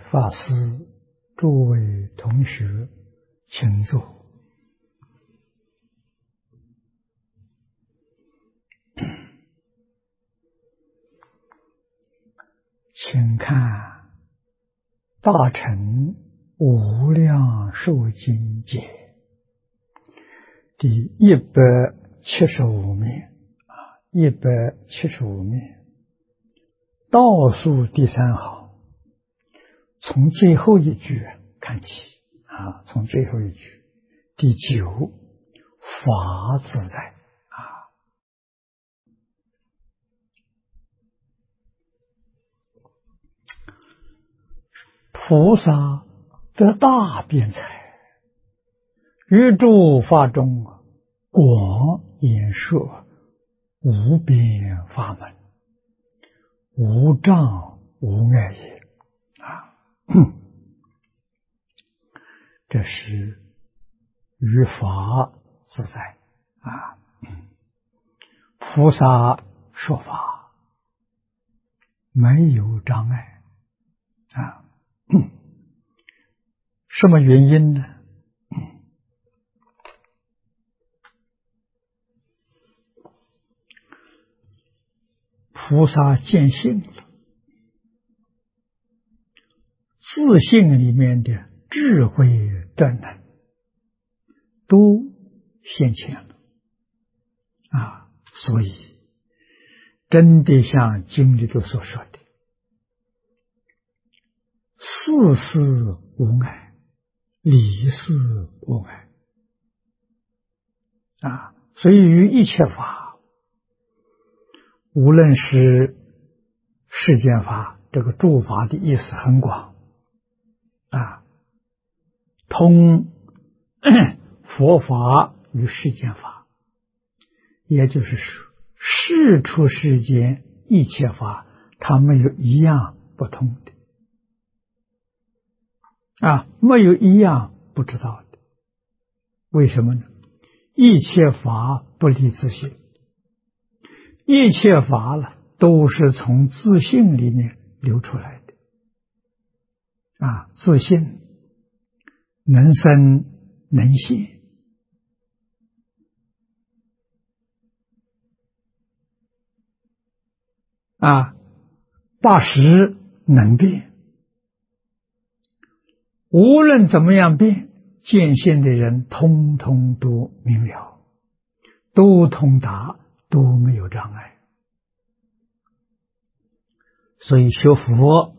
法师、诸位同学，请坐。请看《大乘无量寿经解》第175面，175面倒数第3行，从最后一句看起从最后一句第9，法自在菩萨得大辩才，于诸法中广演说无边法门，无障无碍也这是于法自在菩萨说法没有障碍什么原因呢？菩萨见性了，自性里面的智慧德能都现前了所以真的像经里头所说的，事事无碍，理事无碍所以于一切法，无论是世间法，这个诸法的意思很广通佛法与世间法，也就是说世出世间一切法，它没有一样不通的没有一样不知道的。为什么呢？一切法不离自性，一切法了都是从自性里面流出来的自性能生能现八识能变，无论怎么样变，见性的人通通都明了，都通达，都没有障碍。所以学佛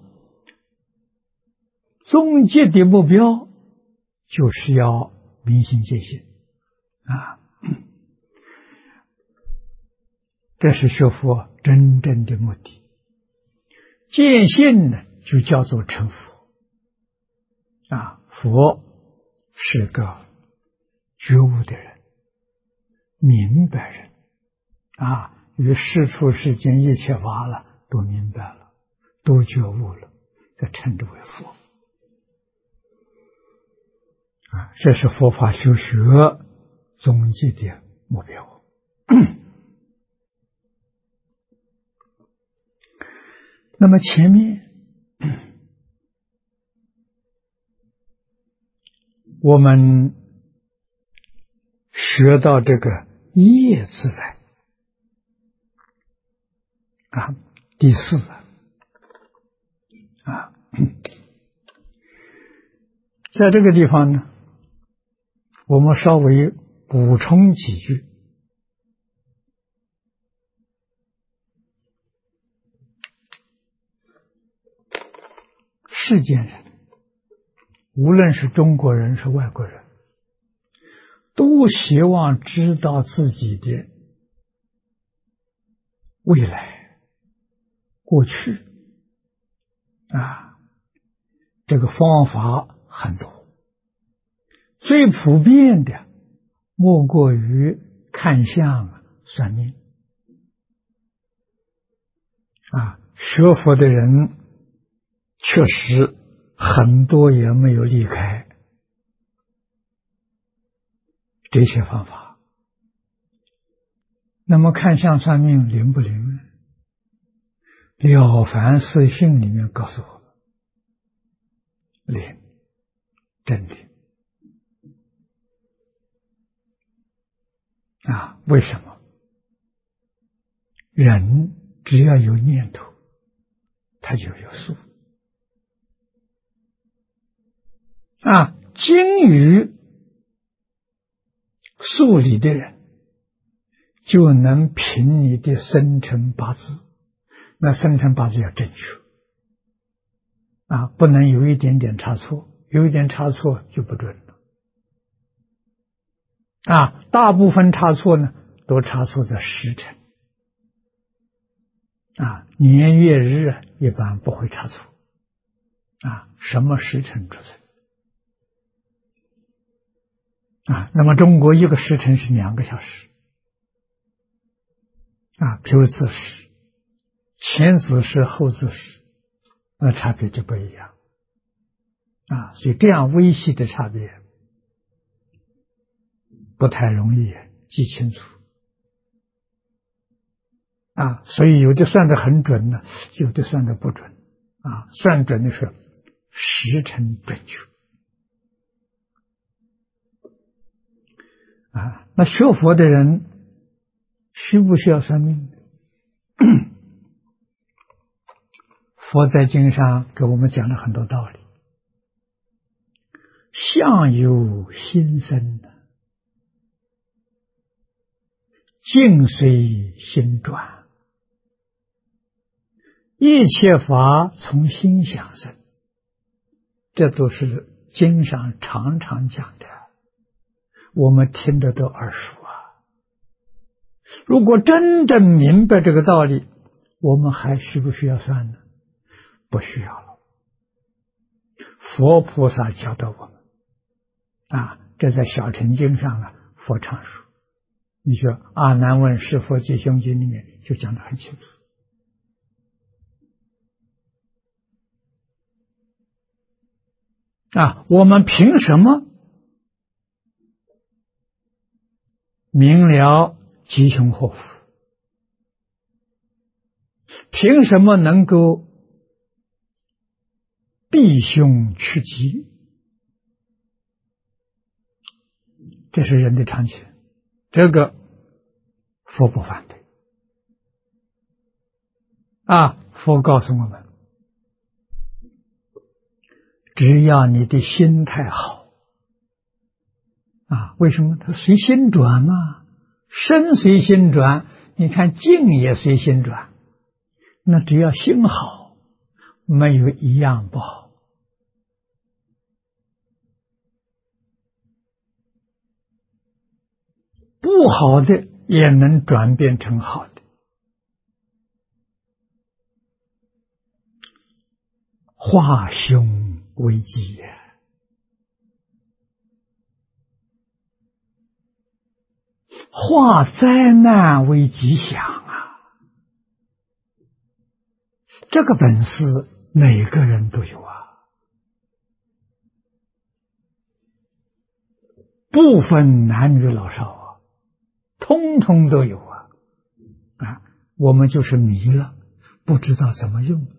终极的目标就是要明心见性这是学佛真正的目的。见性呢，就叫做成佛佛是个觉悟的人，明白人与世出世间一切法了都明白了，都觉悟了，这称之为佛这是佛法修学终极的目标那么前面我们学到这个业自在第4在这个地方呢，我们稍微补充几句。世间人，无论是中国人是外国人，都希望知道自己的未来、过去这个方法很多，最普遍的莫过于看相算命学佛的人确实很多也没有离开这些方法。那么看相算命灵不灵呢？了凡四训里面告诉我们， 灵，真灵啊！为什么？人只要有念头，他就有数啊。精于数理的人，就能凭你的生辰八字，那生辰八字要正确啊，不能有一点点差错，有一点差错就不准了啊。大部分差错呢，都差错在时辰啊，年月日一般不会差错啊。什么时辰出生啊？那么中国一个时辰是2个小时啊，比如子时、前子时、后子时，那差别就不一样啊。所以这样微细的差别不太容易记清楚啊。所以有的算得很准呢，有的算得不准啊。算准的是时辰准确啊。那学佛的人需不需要算命？佛在经上给我们讲了很多道理。相由心生，境随心转，一切法从心想生，这都是经上常常讲的，我们听得都耳熟啊。如果真正明白这个道理，我们还需不需要算呢？不需要了。佛菩萨教导我们啊，这在小乘经上啊，佛常说。你说《阿难问是佛吉凶经》里面就讲得很清楚啊。我们凭什么明了吉凶祸福？凭什么能够避凶趋吉？这是人的常情，这个佛不反对啊。佛告诉我们，只要你的心态好啊。为什么？它随心转嘛，身随心转，你看境也随心转，那只要心好，没有一样不好。不好的也能转变成好的。化凶为吉也，化灾难为吉祥啊！这个本事每个人都有啊，不分男女老少啊，通通都有啊！啊，我们就是迷了，不知道怎么用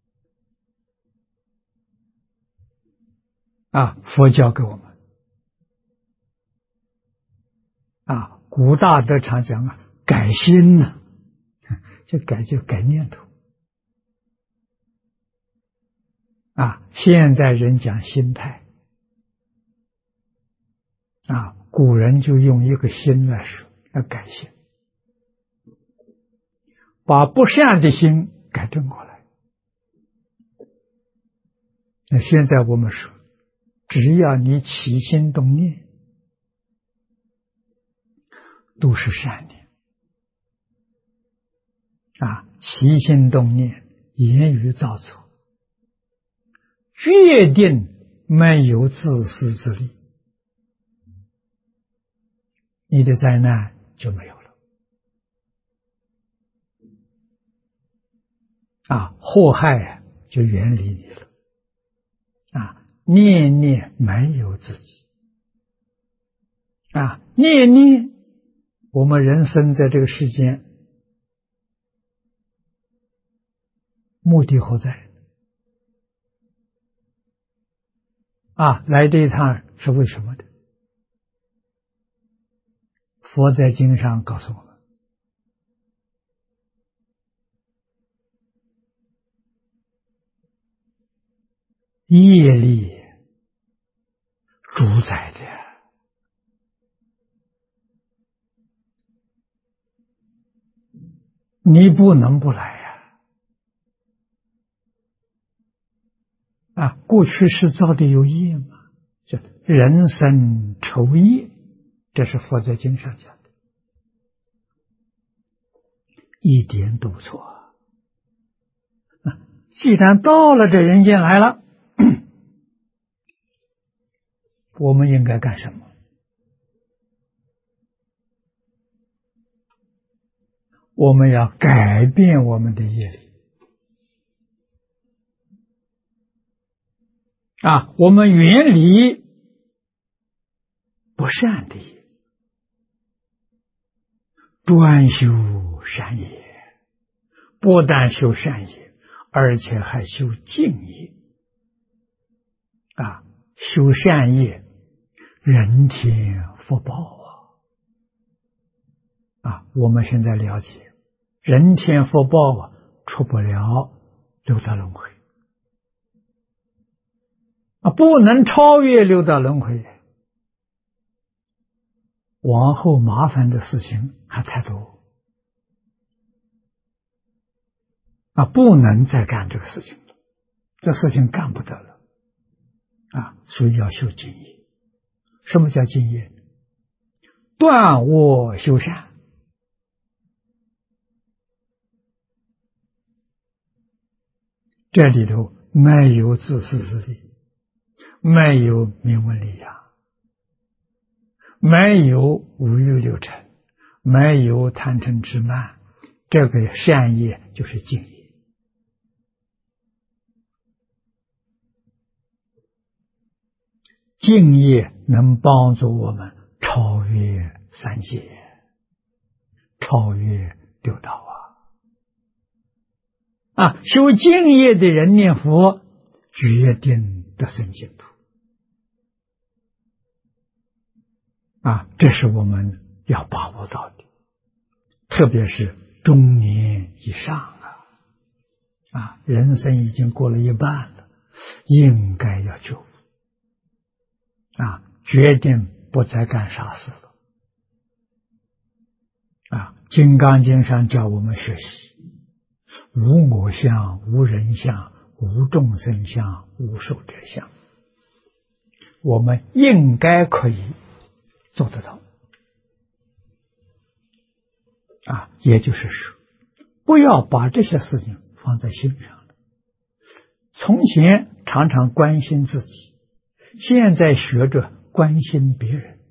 啊。佛教给我们啊，古大德常讲啊，改心呢，就改念头啊。现在人讲心态啊，古人就用一个心来说，要改心，把不善的心改正过来。那现在我们说，只要你起心动念，都是善念啊。起心动念，言语造作，决定没有自私自利，你的灾难就没有了啊，祸害就远离你了啊。念念没有自己啊，念念我们人生在这个世间，目的何在？ 来这一趟是为什么的？佛在经上告诉我们，业力主宰的，你不能不来过去是造的有业吗？这人生愁业，这是佛在经上讲的，一点都不错。既然到了这人间来了，我们应该干什么？我们要改变我们的业力我们远离不善的业，专修善业，不但修善业，而且还修净业修善业，人天福报我们现在了解，人天福报出不了六道轮回不能超越六道轮回，往后麻烦的事情还太多不能再干这个事情了，这事情干不得了所以要修净业。什么叫净业？断恶修善，这里头没有自私自利，没有名闻利养，没有五欲六尘，没有贪嗔痴慢，这个善业就是净业。净业能帮助我们超越三界，超越六道修净业的人念佛，决定得生净土这是我们要把握到的，特别是中年以上人生已经过了一半了，应该要救决定不再干傻事了金刚经上叫我们学习无我相、无人相、无众生相、无寿者相，我们应该可以做得到也就是说，不要把这些事情放在心上了。从前常常关心自己，现在学着关心别人，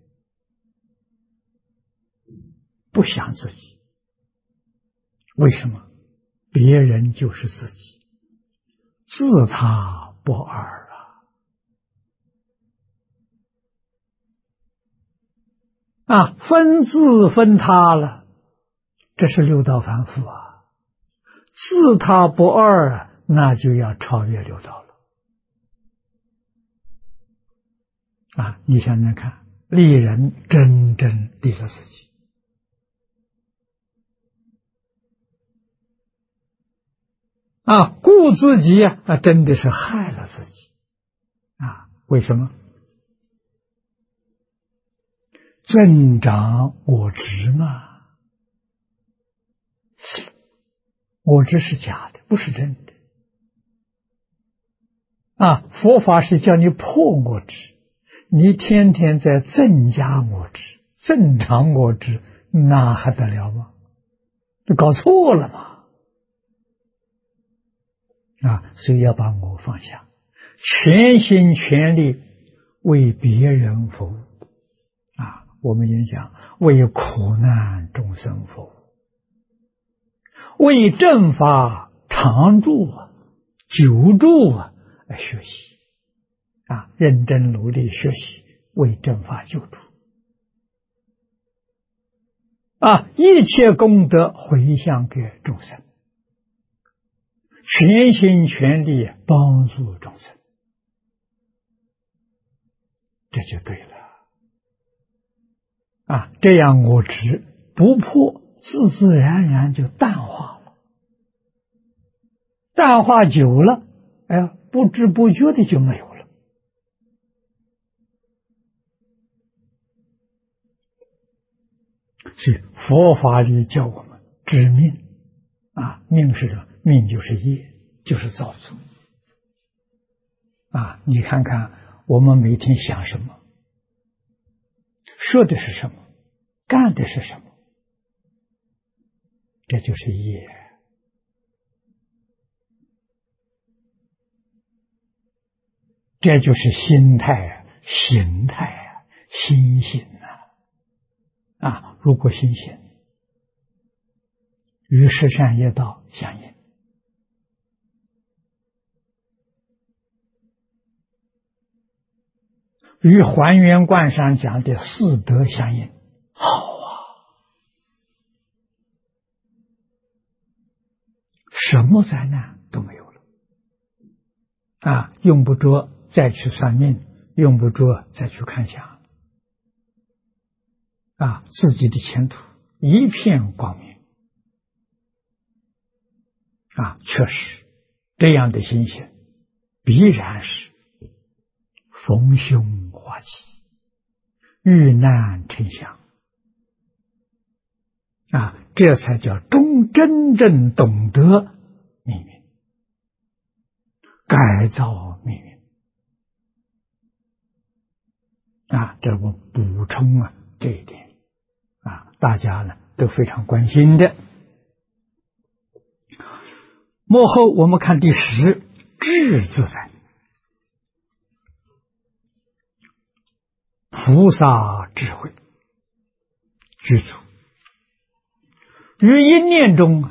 不想自己。为什么？别人就是自己，自他不二分自分他了，这是六道凡夫自他不二那就要超越六道了你想想看，利人真正利了自己顾自己真的是害了自己为什么？增长我执嘛，我执是假的，不是真的佛法是叫你破我执，你天天在增加我执，增长我执，那还得了吗？这搞错了嘛所以要把我放下，全心全力为别人服务我们也讲为苦难众生服务，为正法常住久住学习认真努力学习，为正法救度一切功德回向给众生，全心全力帮助众生这就对了。这样我执不破，自自然然就淡化了。淡化久了，不知不觉的就没有了。所以佛法里教我们知命，命是什么？命就是业，就是造作。你看看我们每天想什么，说的是什么，干的是什么，这就是业。这就是心态、形态、心性如果心性与十善业道相应，与还原观上讲的四德相应，好什么灾难都没有了。用不着再去算命，用不着再去看相，自己的前途一片光明。确实这样的心性必然是逢凶化吉，遇难成祥。这才叫真正懂得命运，改造命运。这我补充这一点大家呢都非常关心的。末后我们看第10，智自在，菩萨智慧具足，于一念中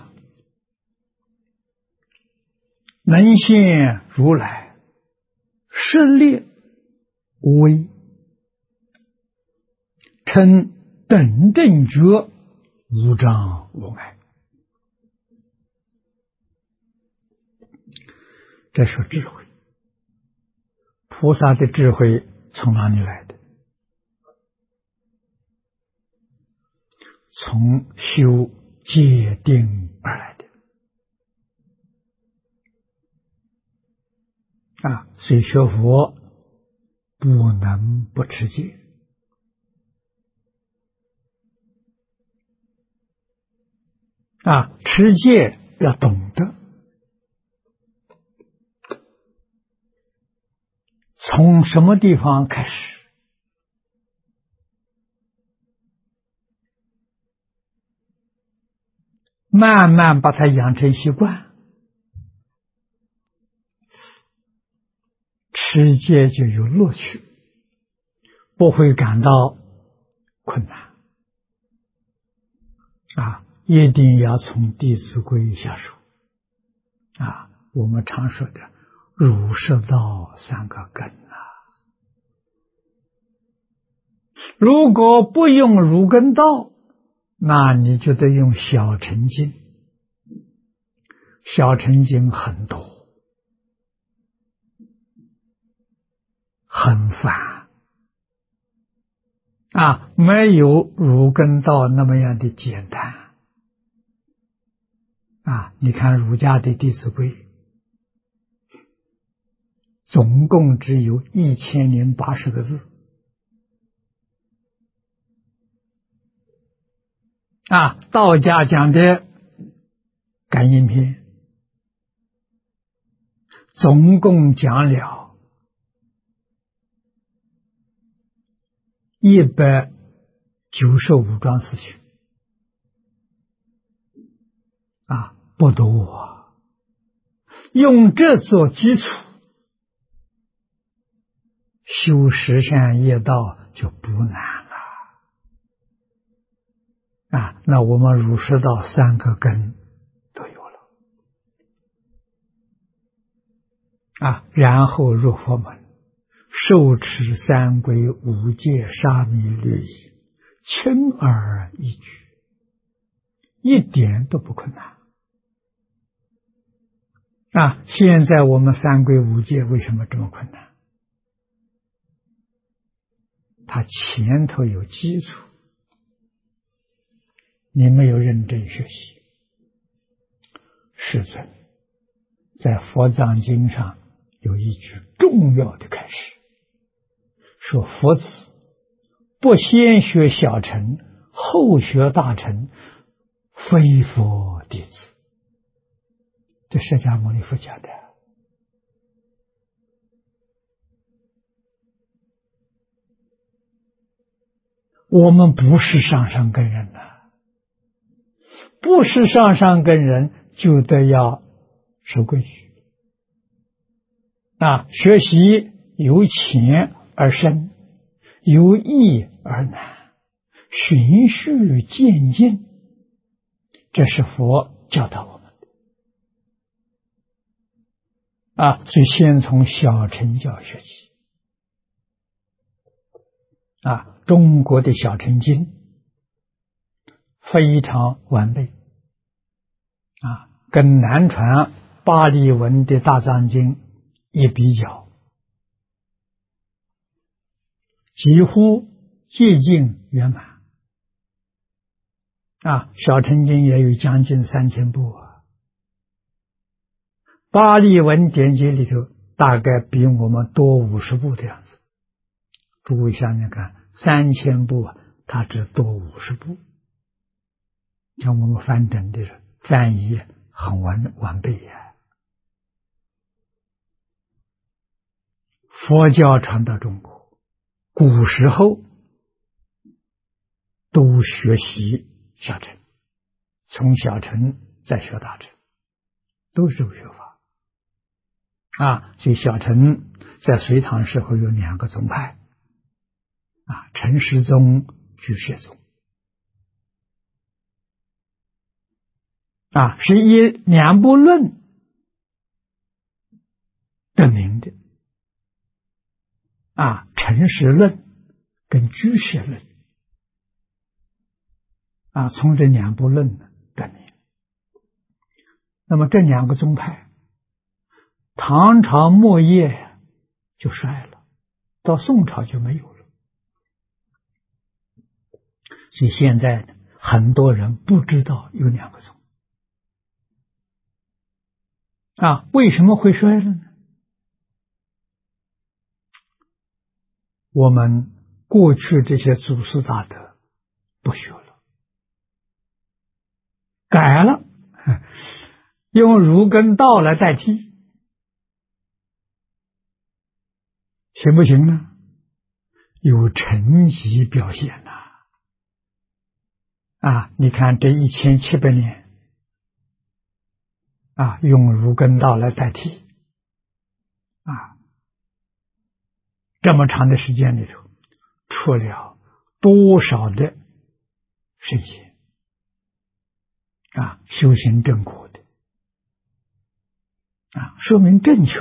能现如来舍利无为，称等正觉，无障无碍。这是智慧。菩萨的智慧从哪里来的？从修戒定而来的。所以学佛不能不持戒。持戒要懂得从什么地方开始，慢慢把它养成习惯，持戒就有乐趣，不会感到困难。一定要从《弟子规》下手。我们常说的儒释道3个根如果不用儒跟道，那你就得用小乘经。小乘经很多，很繁没有儒跟道那么样的简单。你看儒家的《弟子规》总共只有1080个字道家讲的感应篇总共讲了195桩事情不多用这做基础，修十善业道就不难了那我们儒释道3个根都有了然后入佛门，受持三规五戒沙弥律仪，轻而易举，一点都不困难现在我们三规五戒为什么这么困难？ 他前头有基础，你没有认真学习。世尊在佛藏经上有一句重要的开示，说佛子不先学小乘，后学大乘，非佛弟子。这释迦牟尼佛讲的。我们不是上上根人呐，不是上上根人就得要守规矩啊！学习由浅而深，由易而难，循序渐进，这是佛教导我们的啊！所以先从小乘教学起啊！中国的小乘经非常完备啊，跟南传巴利文的大藏经一比较，几乎接近圆满啊。小乘经也有将近3000部啊，巴利文典籍里头大概比我们多50部的样子。诸位想想看，3000部啊，它只多50部。像我们翻整的人翻译很完备呀。佛教传到中国，古时候都学习小乘，从小乘再学大乘，都是这个学法啊。所以小乘在隋唐时候有2个宗派啊，陈师宗、居士宗啊，是以2部论得名的啊，陈实论跟居士论啊，从这2部论得名。那么这2个宗派，唐朝末叶就衰了，到宋朝就没有了。所以现在呢，很多人不知道有2个宗啊，为什么会衰了呢？我们过去这些祖师大德不学了，改了，用儒跟道来代替，行不行呢？有成绩表现呐！啊，你看这1700年啊，用儒跟道来代替啊，这么长的时间里头，出了多少的圣贤啊，修行正果的啊，说明正确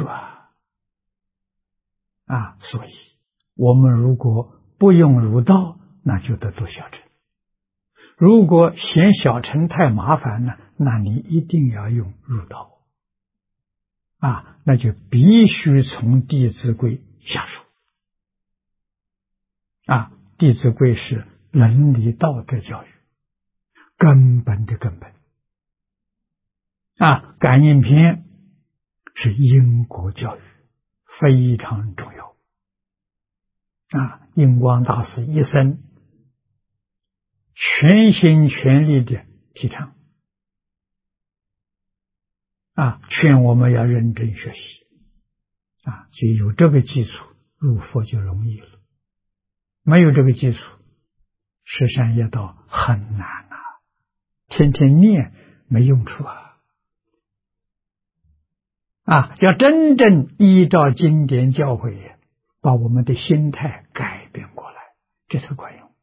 啊，所以我们如果不用儒道，那就得做小乘；如果嫌小乘太麻烦呢，那你一定要用儒道啊，那就必须从《弟子规》下手啊，《弟子规》是伦理道德教育根本的根本啊，《感应篇》是因果教育，非常重要啊。印光大师一生全心全力的提倡啊，劝我们要认真学习啊，所以有这个基础，入佛就容易了。没有这个基础，十善业道很难啊，天天念没用处啊，要真正依照经典教诲，把我们的心态改变过来，这才管用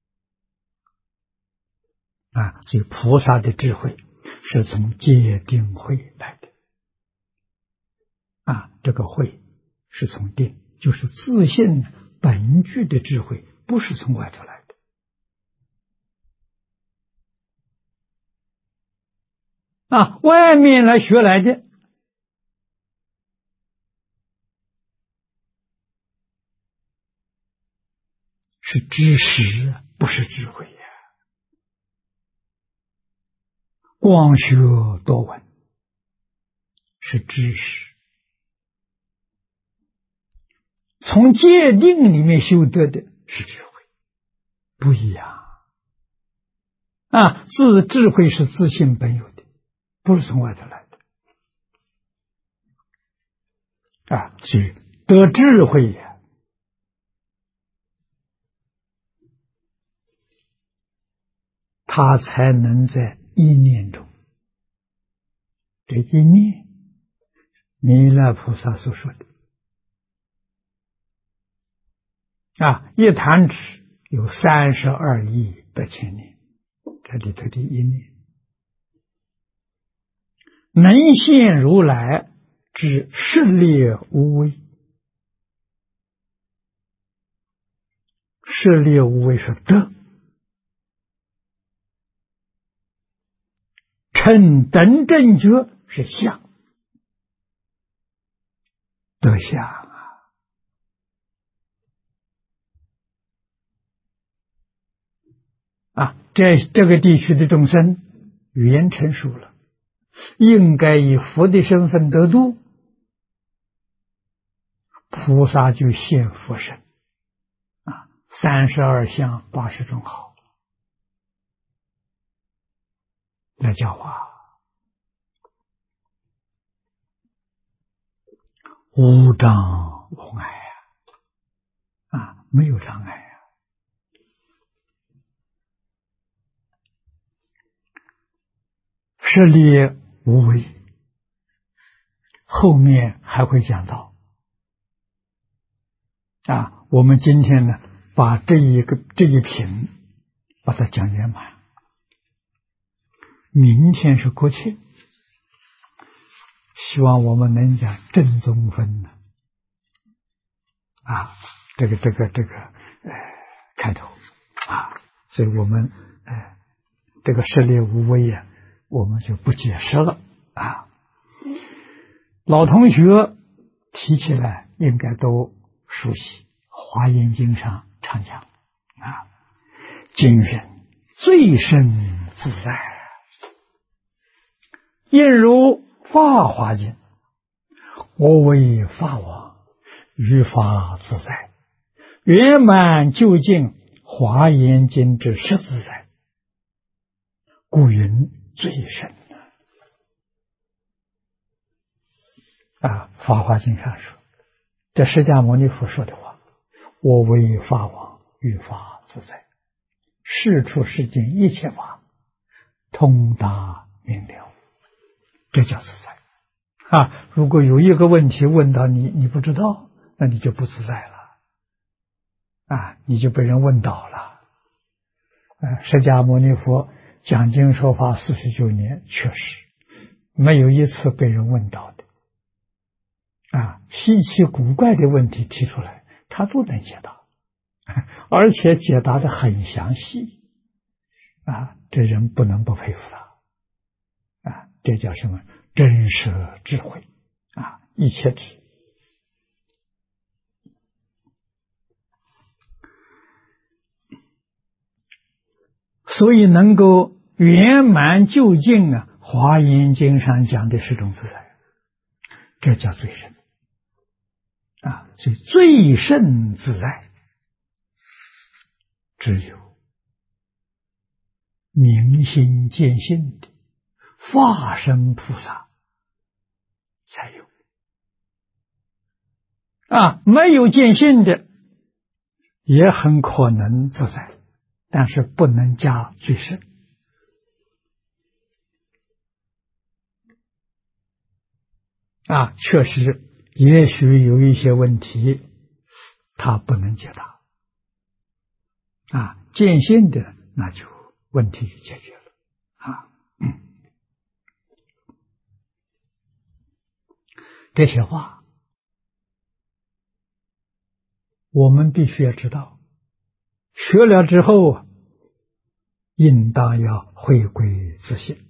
啊。所以菩萨的智慧是从戒定慧来的啊，这个慧是从定，就是自信本具的智慧，不是从外头来的啊，外面来学来的。 知识，不是智慧呀。光学多闻是知识，从界定里面修得的是智慧，不一样啊！智慧是自性本有的，不是从外头来的啊！所以得智慧呀，他才能在一念中，这一念，弥勒菩萨所说的啊，一弹指有32亿8千年，这里头的一念，能现如来之势力无畏，势力无畏是德，成等正觉是相，德相啊！这个地区的众生语言成熟了，应该以佛的身份得度，菩萨就现佛身啊，32相80种好来教化，无障无碍啊，没有障碍啊。势力无为，后面还会讲到啊。我们今天呢，把这一品把它讲圆满。明天是国庆，希望我们能讲正宗分呢啊，这个开头啊，所以我们这个势力无为啊，我们就不解释了啊。老同学提起来应该都熟悉，《华严经》上常讲啊，今人最深自在，应如法华经，我为法王，于法自在，圆满究竟华严经之实自在，故云最深啊！法华经上说，这释迦牟尼佛说的话，我为法王，于法自在，世出世间一切法通达明了，这叫自在啊！如果有一个问题问到你，你不知道，那你就不自在了啊，你就被人问倒了。释迦牟尼佛讲经说法49年，确实没有一次被人问倒的啊，稀奇古怪的问题提出来，他都能解答，而且解答的很详细啊，这人不能不佩服他啊，这叫什么？真实智慧啊，一切智。所以能够圆满究竟啊，《华严经》上讲的是种自在，这叫最深啊！所以最胜自在，只有明心见性的化身菩萨才有啊，没有见性的也很可能自在，但是不能加最胜啊。确实，也许有一些问题他不能解答啊，见性的那就问题就解决了啊。这些话我们必须要知道，学了之后应当要回归自性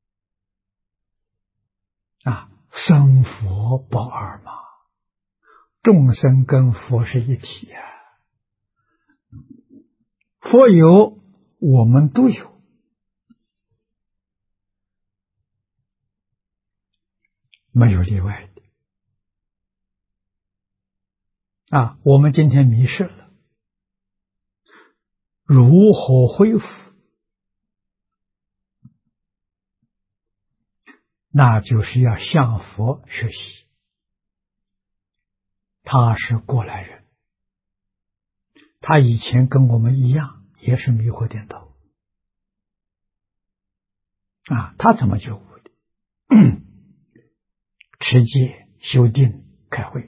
啊，生佛不二嘛，众生跟佛是一体啊。 佛有，我们都有，没有例外的。我们今天迷失了，如何恢复？那就是要向佛学习，他是过来人，他以前跟我们一样，也是迷惑颠倒他怎么觉悟的？持戒、修定、开会，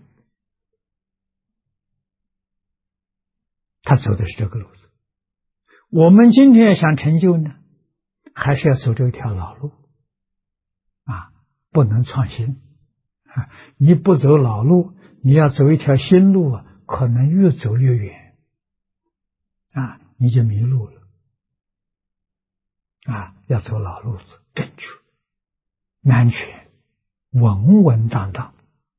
他走的是这个路子。我们今天想成就呢，还是要走这条老路不能创新你不走老路，你要走一条新路可能越走越远你就迷路了要走老路子，正确、安全、稳稳当当。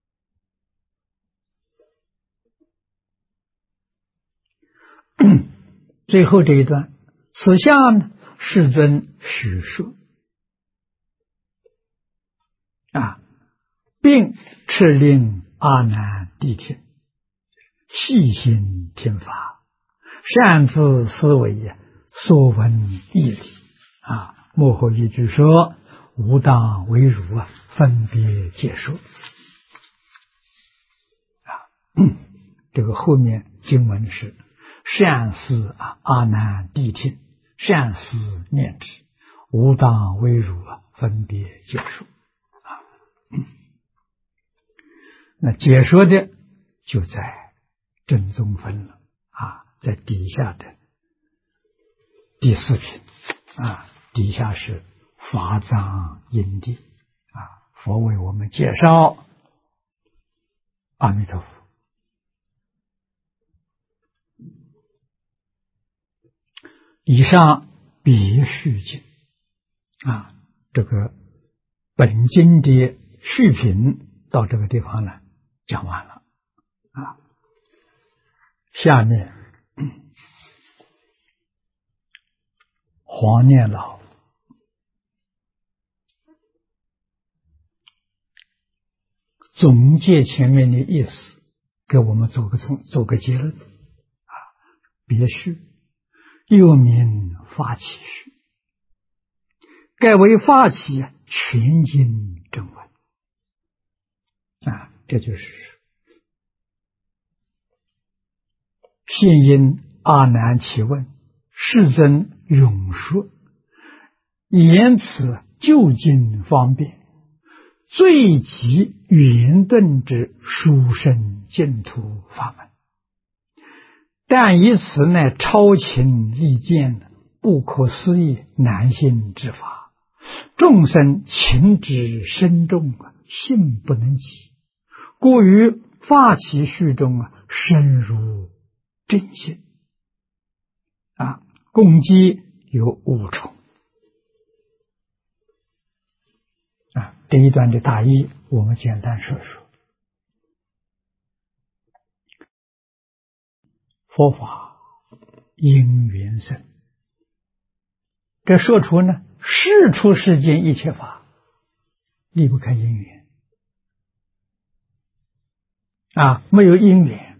最后这一段，此下呢，世尊许说并敕令阿难谛听，细心听法，善自思维，所闻义理幕后一句说，无当为如分别解说这个后面经文是善思阿难谛听，善思念之，无当为如分别解说那解说的就在正宗分了在底下的第4品底下是法藏因地佛为我们介绍阿弥陀佛。以上别序经这个本经的序品到这个地方呢讲完了下面黄念老总结前面的意思，给我们做个结论别序又名发起序，盖为发起全经正文这就是现因阿难其问，世尊永说，言此究竟方便，最极圆顿之殊胜净土法门，但以此乃超情利见，不可思议难信之法，众生情之深重信不能及，故于发起序中深入正信共计有5重这一段的大意我们简单说说。佛法因缘生，这说出呢事出世间一切法离不开因缘没有因缘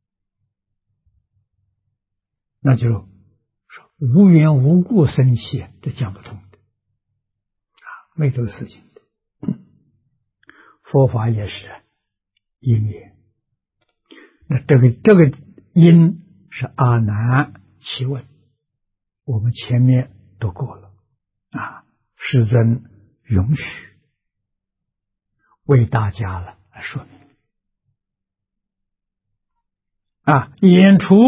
那就说无缘无故生气，这讲不通的没这个事情的佛法也是因缘。那这个因是阿难其问，我们前面都过了世尊允许为大家来说明演出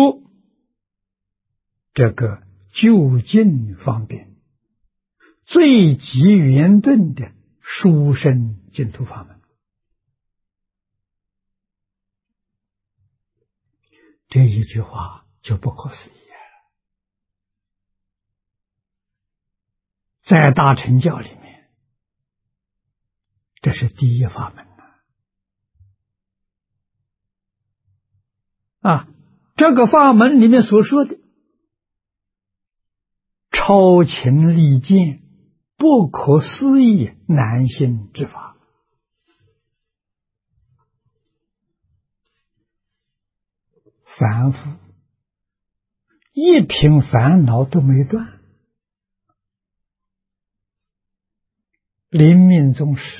这个究竟方便最极圆顿的殊胜净土法门。这一句话就不可思议了，在大乘教里面这是第一法门这个法门里面所说的超情利见，不可思议难信之法。凡夫一品烦恼都没断，临命终时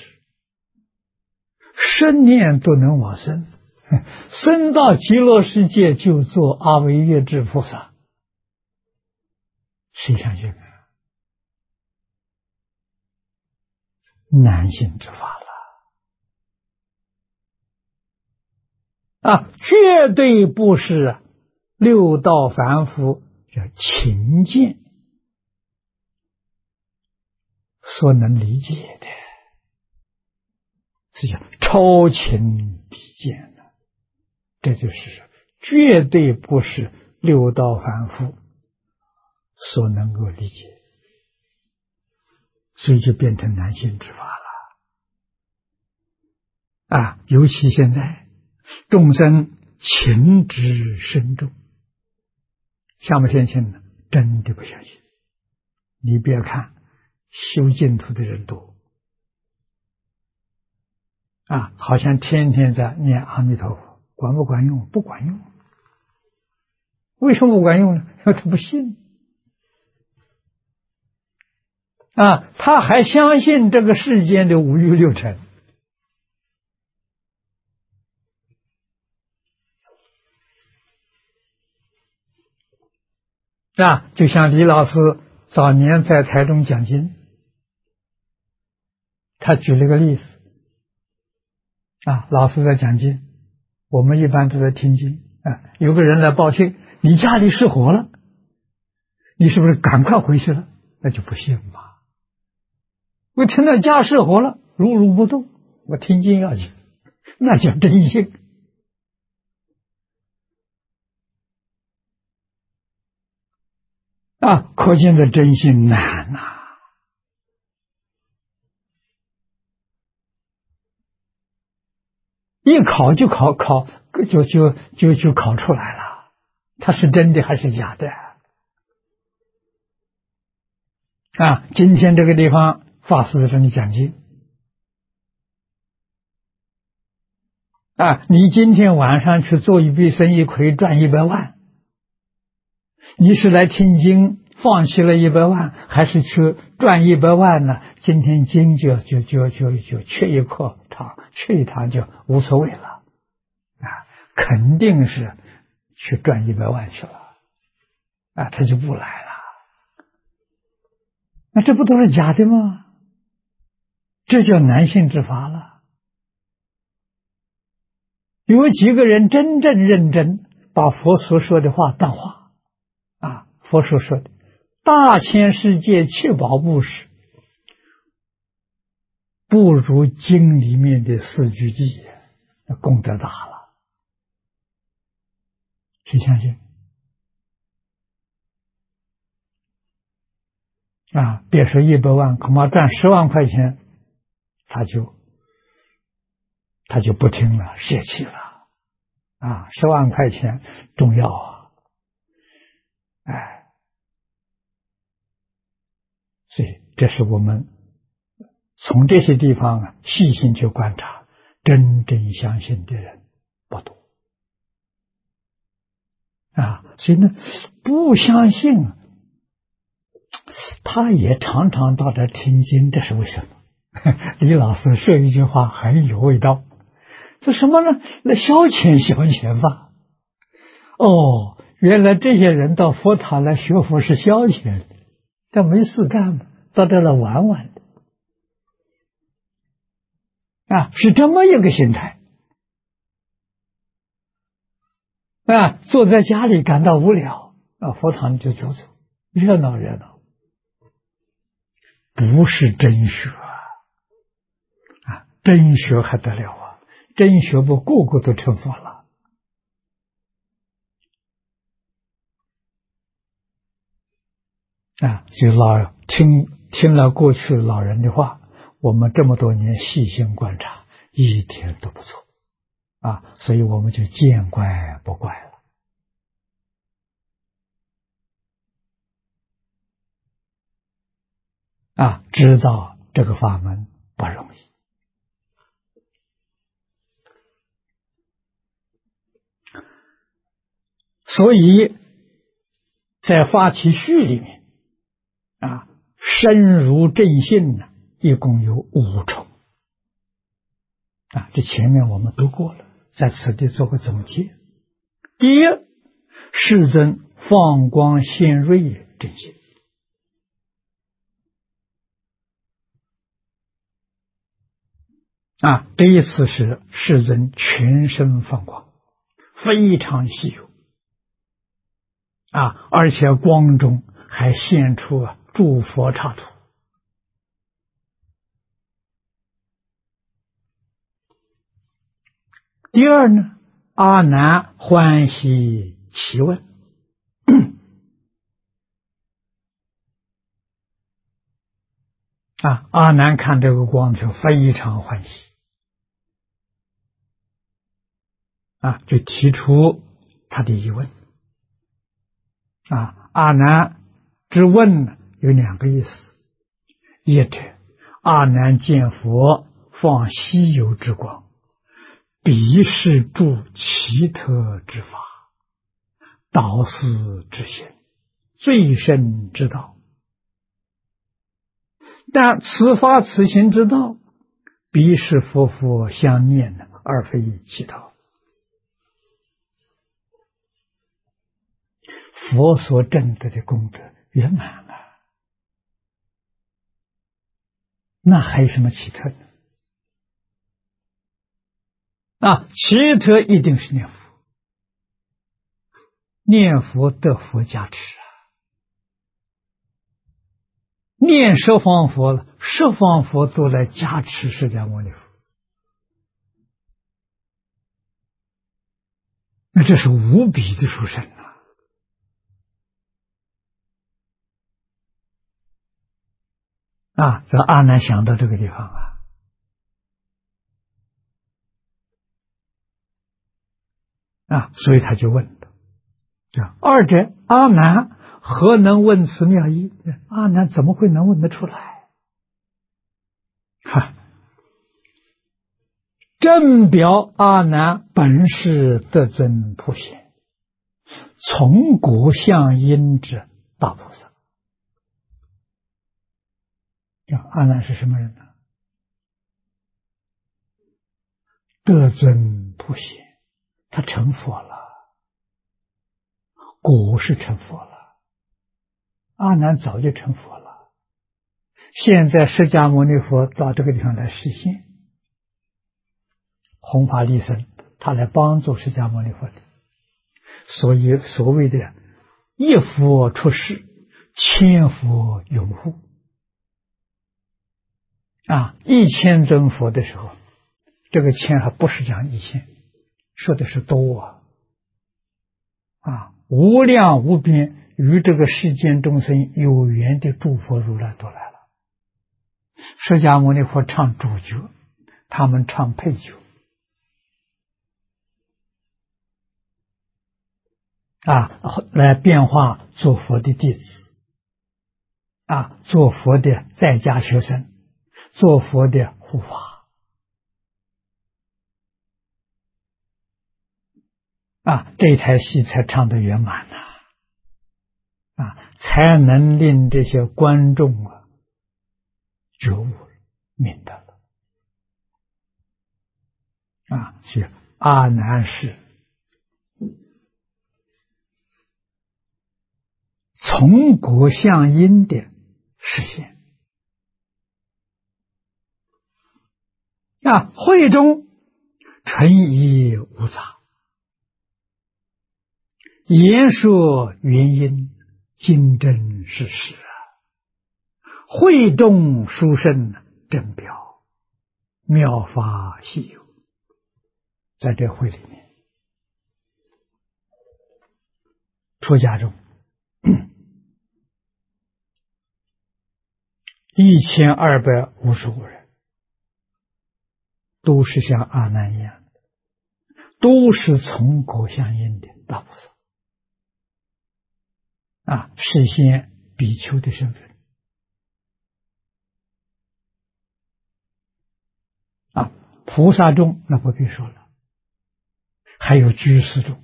10念都能往生，生到极乐世界就做阿惟越致菩萨，谁相信啊？难信之法了绝对不是六道凡夫叫情见所能理解的，是叫超情理见的，这就是绝对不是六道凡夫所能够理解，所以就变成难信之法了。尤其现在众生情执深重，相不相信呢？真的不相信。你别看修净土的人多好像天天在念阿弥陀佛，管不管用？不管用。为什么不管用呢？因为他不信他还相信这个世间的五欲六尘就像李老师早年在台中讲经，他举了个例子老师在讲经，我们一般都在听经有个人来报信，你家里失火了，你是不是赶快回去了？那就不信嘛。我听到家失火了，如如不动，我听经要紧，那叫真信可见的真信难一考就考出来了，它是真的还是假的今天这个地方法师在这里讲经你今天晚上去做一笔生意可以赚100万，你是来听经放弃了100万，还是去赚100万呢？今天经就缺一课堂，去一堂就无所谓了肯定是去赚100万去了他就不来了。那这不都是假的吗？这叫难信之法了。有几个人真正认真把佛所说的话当话佛所说的大千世界七宝布施不如经里面的4句偈，功德大了，谁相信别说100万，恐怕赚10万块钱他就不听了，泄气了10万块钱重要所以这是我们从这些地方细心去观察，真正相信的人不多所以呢不相信他也常常到这听经，这是为什么？李老师说一句话很有味道，这什么呢？那消遣吧原来这些人到佛堂来学佛是消遣，他没事干嘛，到这来玩玩是这么一个心态坐在家里感到无聊佛堂就走走，热闹热闹，不是真学真学还得了真学不个个都成佛了所以听了过去老人的话，我们这么多年细心观察，一点都不错所以我们就见怪不怪了知道这个法门不容易。所以在发起序里面深入正信呢，一共有5重这前面我们读过了，在此地做个总结。第一，世尊放光现锐正信这一次是世尊全身放光，非常稀有而且光中还现出诸佛刹土。第二呢，阿难欢喜其问阿难看这个光就非常欢喜就提出他的疑问阿难之问呢有2个意思。一者，阿难见佛放稀有之光，彼是诸奇特之法，导师之心，最深之道。但此法此行之道，彼是佛佛相念的，而非其他。佛所证得的功德圆满了，那还有什么奇特呢？奇特一定是念佛，念佛得佛加持念十方佛了，十方佛都来加持释迦牟尼佛，那这是无比的殊胜这阿难想到这个地方所以他就问了二者，阿难何能问此妙义？阿难怎么会能问得出来？正表阿难本是得尊普贤，从古相因之大菩萨。阿难是什么人呢？得尊普贤，他成佛了，古是成佛了，阿难早就成佛了。现在释迦牟尼佛到这个地方来实现弘法利生，他来帮助释迦牟尼佛的。所以所谓的一佛出世，千佛拥护1000尊佛的时候，这个千还不是讲1000，说的是多无量无边，与这个世间众生有缘的诸佛如来都来了。释迦牟尼佛唱主角，他们唱配角来变化做佛的弟子做佛的在家学生，做佛的护法这台戏才唱得圆满才能令这些观众觉悟明白了是阿难是从果相因的实现会中纯一无杂，言说原因，经真事实会众殊胜正表，妙法稀有。在这会里面，出家众1255人，都是像阿难一样，都是从果相因的大菩萨实现比丘的身份啊，菩萨众那不必说了，还有居士众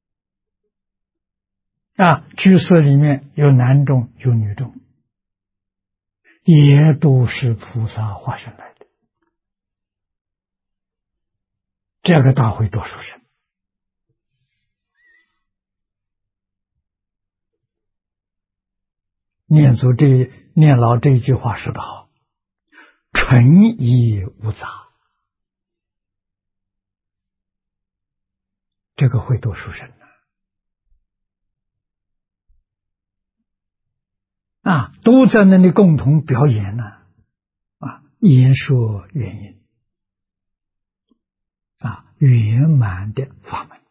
啊，居士里面有男众有女众，也都是菩萨化身来的。这个大会多殊胜。念老这一句话说得好，纯一无杂，这个会多殊胜啊！都在那里共同表演呢，啊，言说原因啊，圆满的法门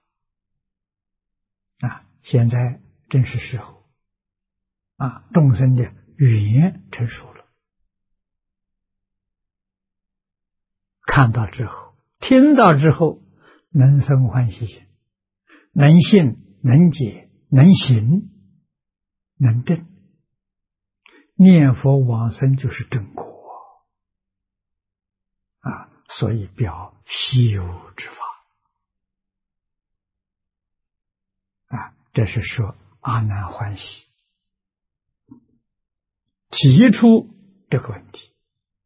啊！现在正是时候啊，众生的语言成熟了，看到之后，听到之后，能生欢喜心，能信，能解，能行，能证。念佛往生就是正果啊，所以表稀有之法啊，这是说阿难欢喜提出这个问题。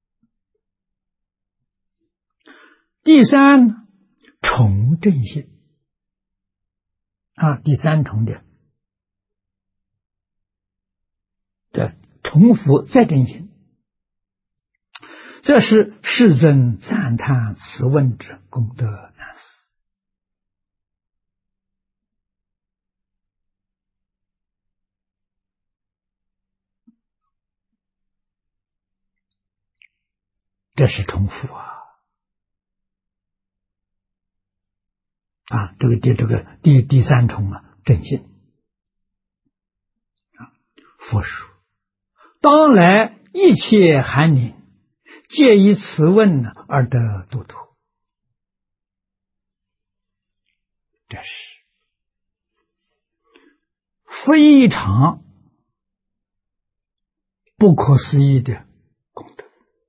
第三，重正性啊，第三重的重复再正性，这是世尊赞叹此问者功德难思。这是重复啊，这个第三重啊，正信啊，佛说当来一切寒灵，皆以此问而得度脱。这是非常不可思议的功德。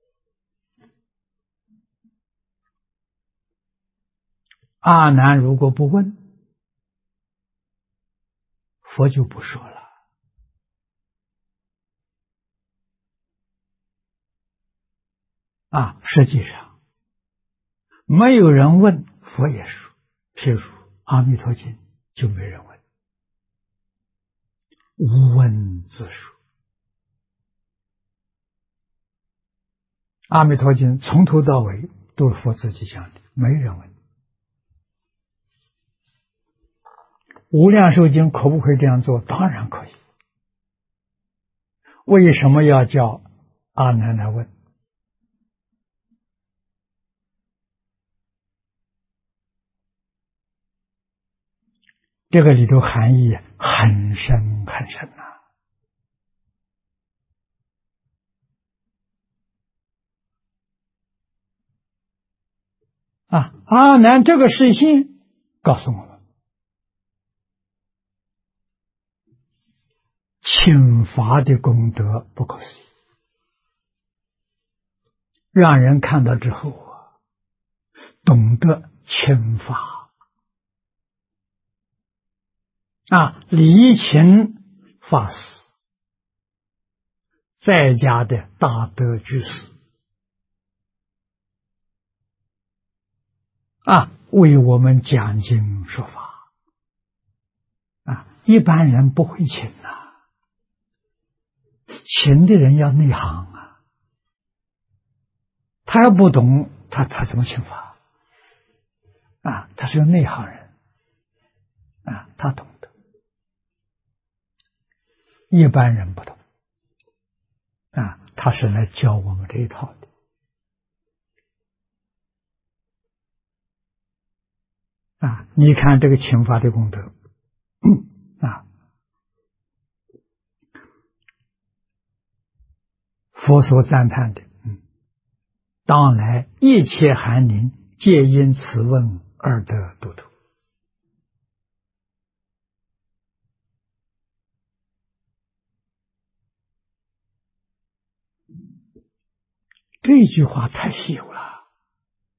阿难如果不问，佛就不说了啊。实际上没有人问，佛也说，譬如阿弥陀经就没人问，无问自说。阿弥陀经从头到尾都是佛自己讲的，没人问。无量寿经可不可以这样做？当然可以。为什么要叫阿难来问？这个里头含义很深很深啊！阿难这个实性告诉我们，请法的功德不可思议，让人看到之后懂得请法啊，离情发誓，在家的大德居士啊，为我们讲经说法啊，一般人不会请请的人要内行啊，他要不懂，他怎么请法啊？他是个内行人啊，他懂得，一般人不懂啊，他是来教我们这一套的啊。你看这个请法的功德啊，佛所赞叹的，当来一切寒灵，皆因此问而得度脱。这句话太稀有了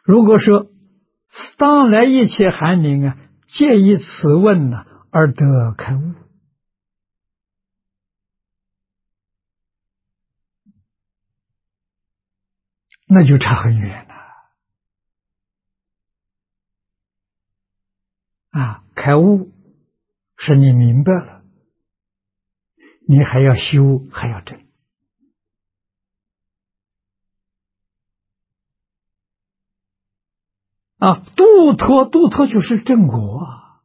如果说当来一切寒灵啊，皆以此问呢而得开悟，那就差很远了啊！开悟是你明白了，你还要修，还要证啊！度脱就是正果啊！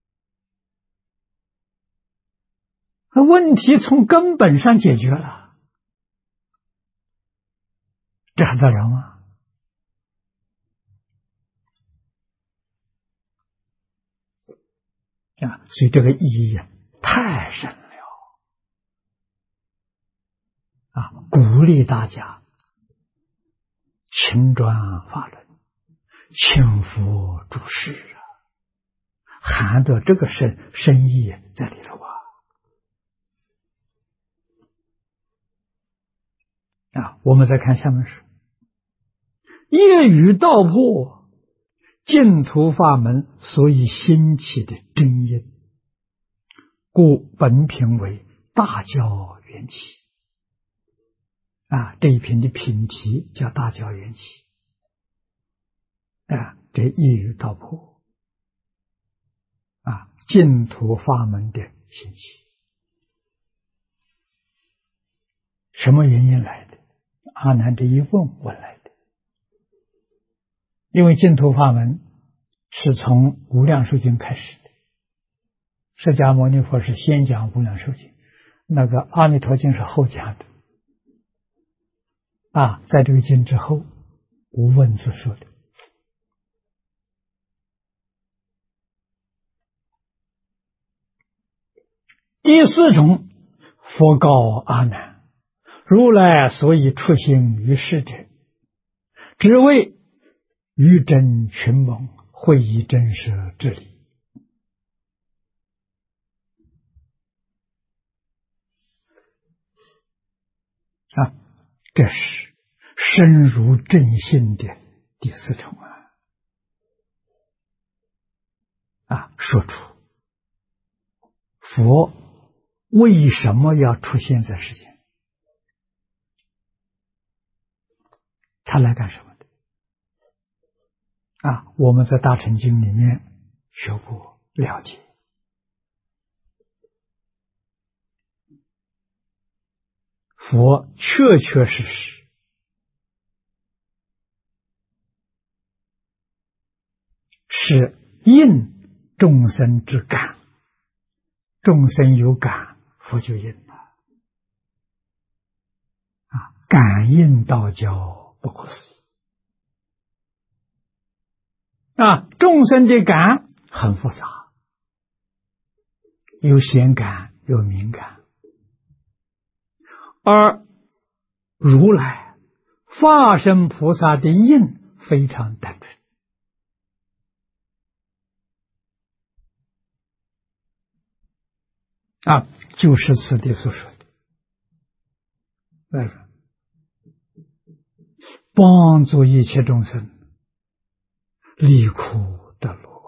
问题从根本上解决了，这还得了吗？啊，所以这个意义太深了啊！鼓励大家勤转法轮，勤拂诸事啊，含着这个深意在里头啊！我们再看下面是业余道破，净土法门所以兴起的真因，故本品为大教缘起啊！这一品的品题叫大教缘起啊！这业余道破啊，净土法门的兴起，什么原因来的？阿难这一问来的。因为净土法门是从无量寿经开始的，释迦牟尼佛是先讲无量寿经，那个阿弥陀经是后讲的啊，在这个经之后无问自说的。第四种，佛告阿难：如来所以出行于世者，只为于真群蒙，会以真实之理。啊，这是深入正信的第四种说出佛为什么要出现在世间，他来干什么的我们在大乘经里面学过了解，佛确确实实是应众生之感，众生有感，佛就应了感应道交不可思议众生的感很复杂，有显感，有敏感，而如来化身菩萨的应非常单纯就是此地所说的帮助一切众生离苦得乐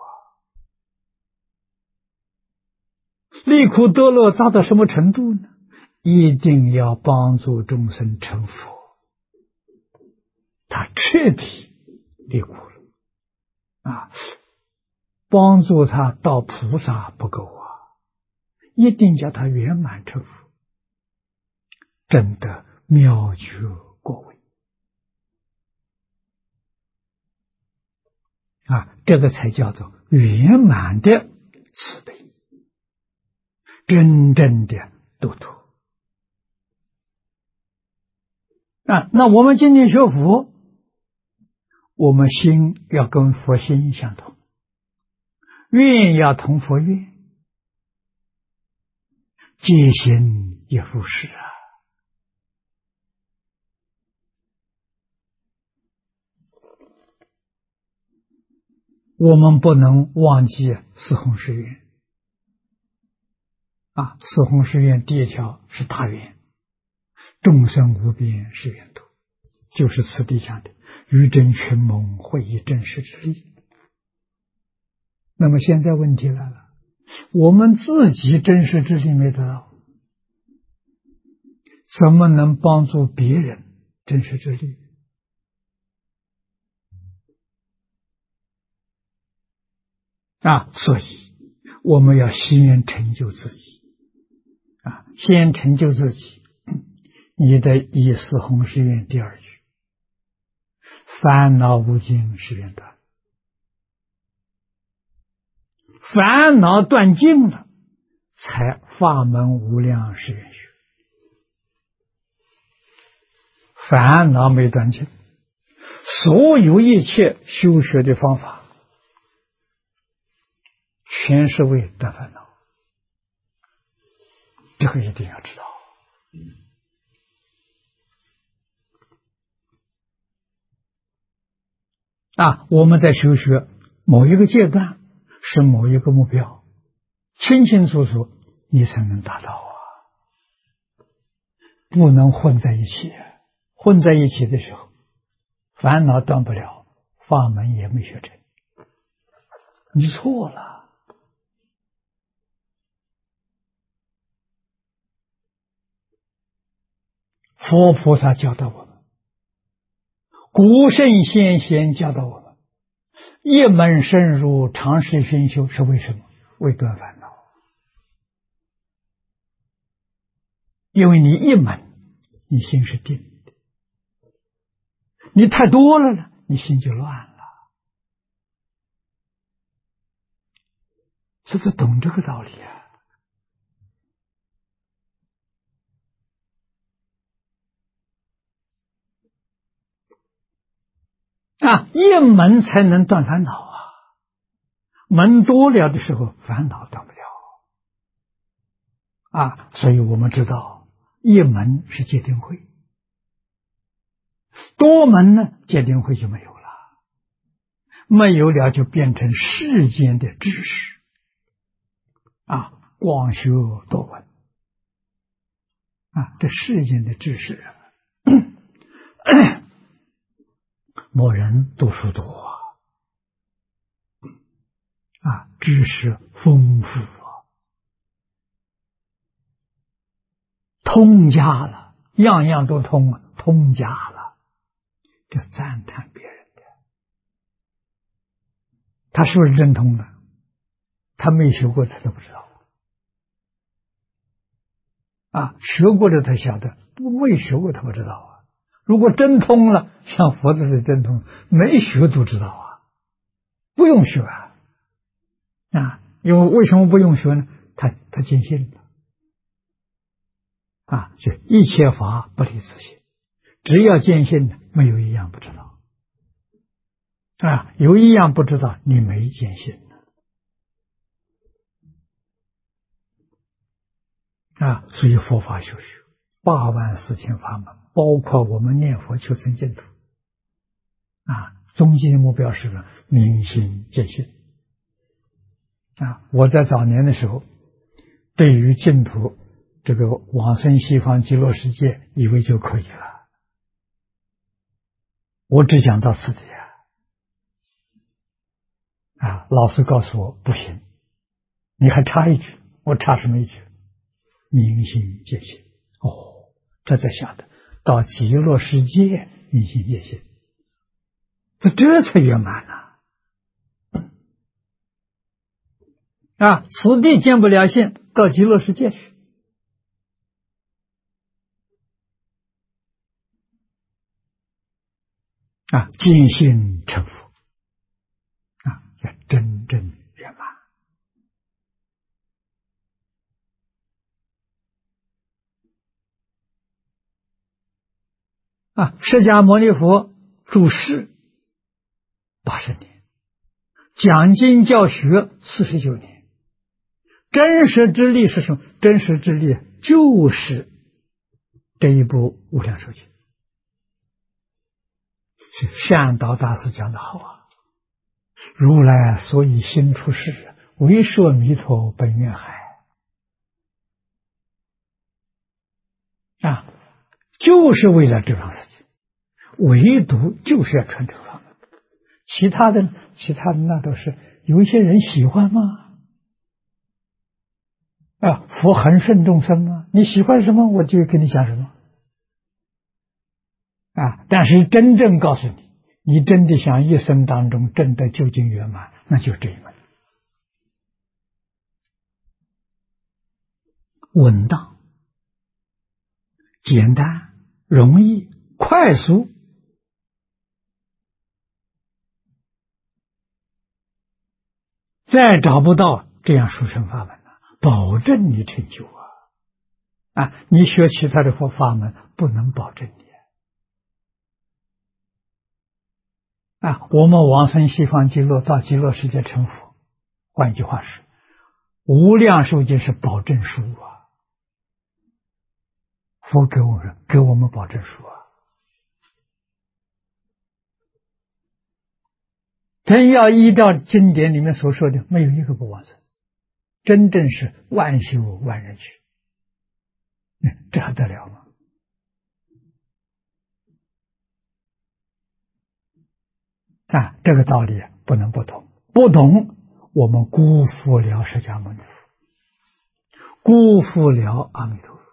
离苦得乐达到什么程度呢？一定要帮助众生成佛，他彻底离苦了帮助他到菩萨不够一定叫他圆满成佛，真的妙绝过位这个才叫做圆满的慈悲，真正的度脱那我们今天学佛，我们心要跟佛心相同，愿要同佛愿，戒心也如是我们不能忘记四弘誓愿四弘誓愿第一条是大愿，众生无边誓愿度就是此地讲的愚真群蒙会以真实之力。那么现在问题来了，我们自己真实之力没得到，怎么能帮助别人真实之力？所以我们要先成就自己先成就自己。你的一四弘誓愿第二句，烦恼无尽誓愿断，烦恼断尽了，才法门无量誓愿学。烦恼没断尽，所有一切修学的方法全是为断烦恼，这个一定要知道。我们在修学某一个阶段是某一个目标，清清楚楚你才能达到不能混在一起。混在一起的时候，烦恼断不了，法门也没学成，你错了。佛菩萨教导我们，古圣先贤教导我们，一门深入，长时熏修，是为什么？为断烦恼。因为你一门，你心是定的；你太多了呢，你心就乱了。是不是懂这个道理一门才能断烦恼门多了的时候，烦恼断不了所以我们知道，一门是戒定慧，多门呢，戒定慧就没有了，没有了就变成世间的知识广修多闻这世间的知识某人读书多知识丰富通家了，样样都通家了，这赞叹别人的。他是不是真通的？他没学过，他都不知道学过的他晓得，没学过他不知道如果真通了，像佛子是真通，没学都知道不用学因为为什么不用学呢？他坚信了就一切法不离自性，只要坚信没有一样不知道有一样不知道，你没坚信所以佛法修学84000法门，包括我们念佛求生净土终极的目标是明心见性我在早年的时候，对于净土这个往生西方极乐世界，以为就可以了。我只讲到此地老师告诉我不行，你还差一句。我差什么一句？明心见性。这才晓得到极乐世界明心见性，这才圆满此地见不了性，到极乐世界去见性成佛要真正圆满释迦牟尼佛住世80年，讲经教学49年，真实之力是什么？真实之力就是这一部《无量寿经》。善导大师讲的好如来所以心出世，为摄弥陀本愿海就是为了这桩事情。 唯独就是要传这个法门，其他的那都是有一些人喜欢吗？佛恒顺众生啊，你喜欢什么我就跟你讲什么但是真正告诉你，你真的想一生当中真的究竟圆满，那就这一门，稳当、简单、容易、快速。再找不到这样殊胜法门了，保证你成就你学其他的法门不能保证你我们往生西方极乐到极乐世界成佛，换一句话是，无量寿经是保证书佛给我们保证书真要依照经典里面所说的，没有一个不往生，真正是万修万人去，这还得了吗？这个道理不能不懂，不懂我们辜负了释迦牟尼佛，辜负了阿弥陀佛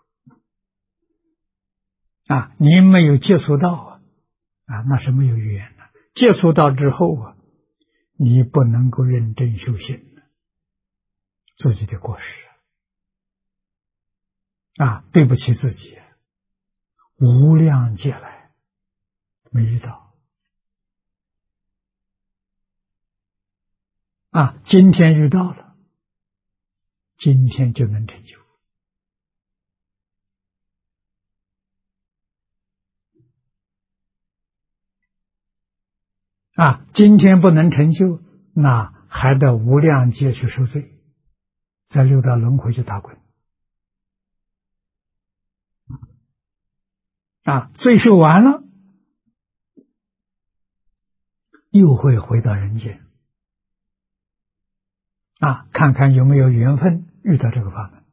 你没有接触到那是没有缘的。接触到之后你不能够认真修行自己的过失对不起自己，无量劫来没遇到今天遇到了，今天就能成就今天不能成就，那还得无量劫去受罪，在六道轮回去打滚罪受完了，又会回到人间看看有没有缘分遇到这个法门。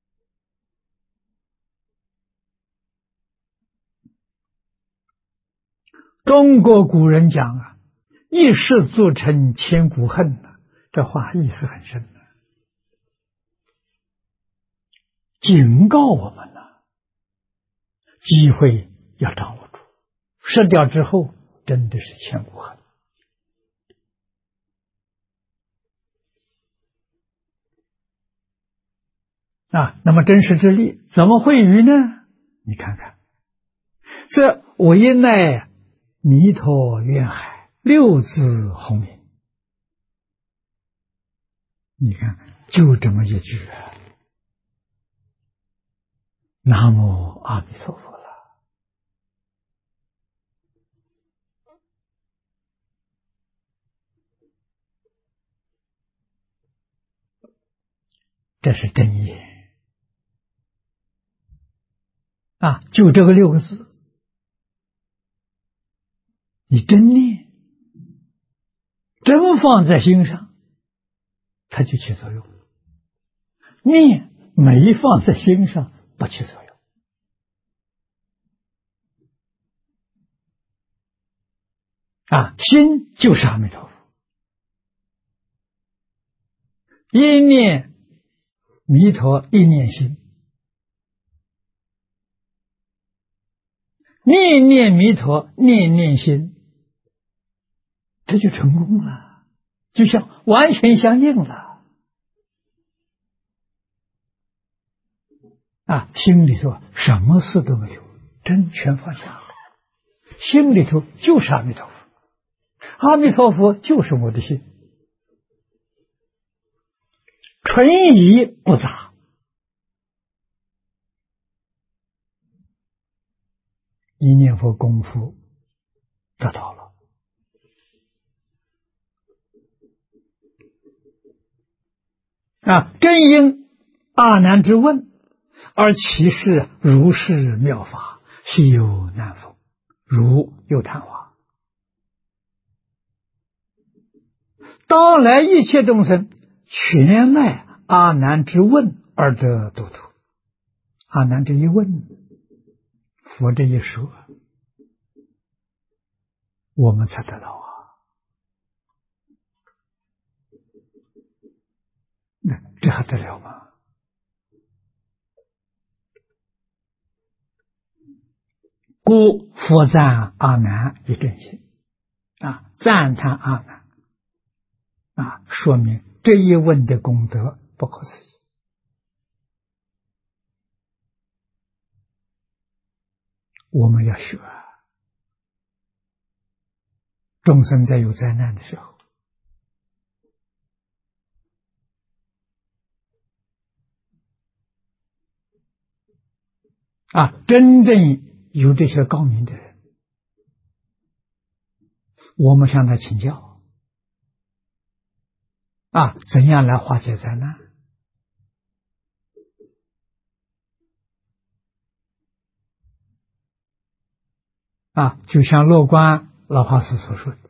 中国古人讲一世做成千古恨这话意思很深警告我们机会要掌握住，失掉之后真的是千古恨那么真实之力怎么会于呢？你看看这唯奈弥陀愿海六字洪名，你看就这么一句南无阿弥陀佛了。这是真言就这个6个字，你真念，真放在心上，它就起作用；念没放在心上，不起作用。心就是阿弥陀佛，一念弥陀，一念心，念念弥陀，念念心，这就成功了，就像完全相应了心里头什么事都没有，真全放下了，心里头就是阿弥陀佛，阿弥陀佛就是我的心，纯一不杂，一念佛功夫得到了真因阿难之问而启示如是妙法，稀有难逢，如有昙花。当来一切众生全赖阿难之问而得度脱。阿难这一问，佛这一说， 我们才得到啊。那这还得了吗？故佛赞阿难一真心赞叹阿难说明这一问的功德不可思议。我们要学众生在有灾难的时候真正有这些高明的人，我们向他请教怎样来化解灾难就像乐观老法师所说的，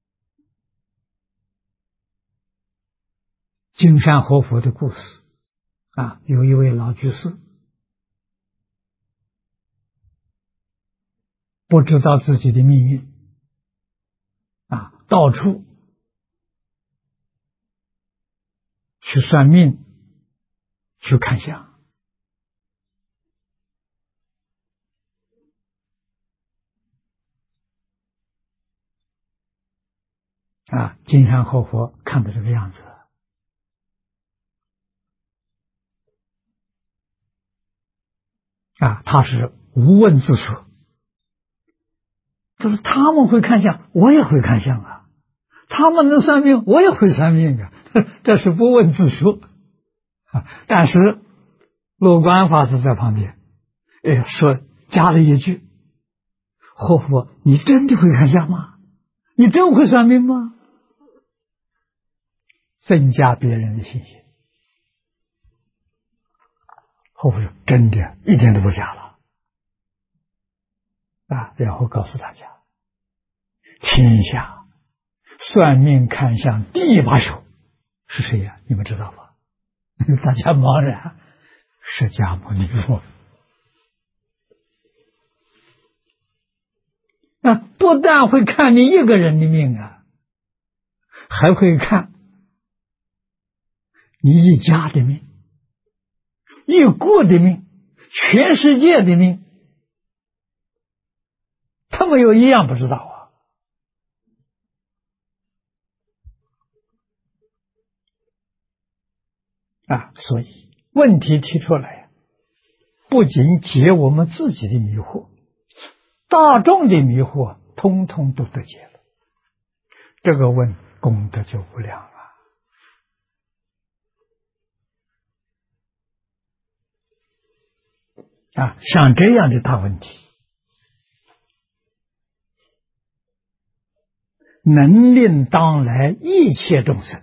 金山活佛的故事有一位老居士不知道自己的命运到处去算命，去看相金山活佛看到这个样子他是无问自说，就是他们会看相，我也会看相他们能算命，我也会算命这是不问自说但是乐观法师在旁边说加了一句：活佛，你真的会看相吗？你真会算命吗？增加别人的信心。活佛说真的一点都不假了然后告诉大家，天下算命看相第一把手是谁呀？你们知道吧？大家茫然，释迦牟尼佛。不但会看你一个人的命还会看你一家的命，一国的命，全世界的命，他没有一样不知道所以问题提出来不仅解我们自己的迷惑，大众的迷惑通通都得解了，这个问功德就无量像这样的大问题能令当来一切众生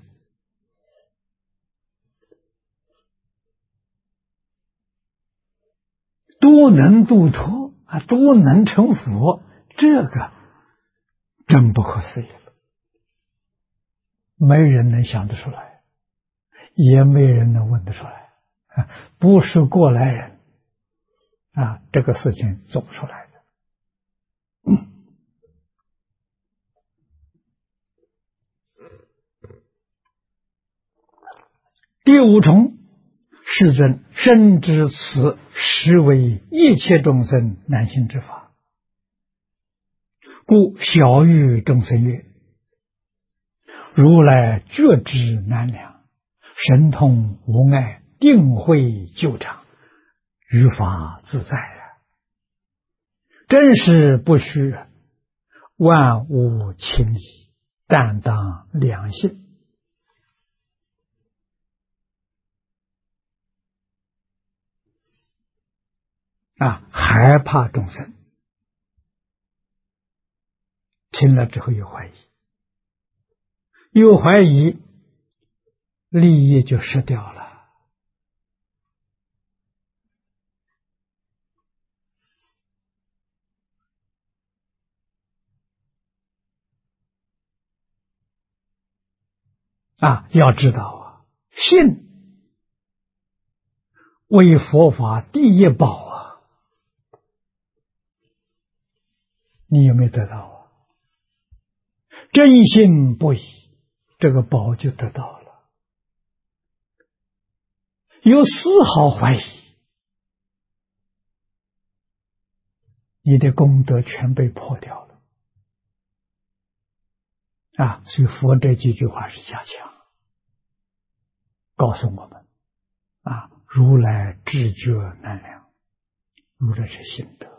都能度脱都能成佛，这个真不可思议了，没人能想得出来，也没人能问得出来不是过来人这个事情做不出来的。第五重，世尊深知此实为一切众生难行之法，故小喻众生曰：如来觉知难量，神通无碍，定慧究常，于法自在真实不虚，万无轻疑，但当良信。害怕众生听了之后有怀疑，有怀疑利益就失掉了要知道信为佛法第一宝你有没有得到真心不疑，这个宝就得到了。有丝毫怀疑，你的功德全被破掉了。所以佛这几句话是加强，告诉我们如来智觉难量，如来是心得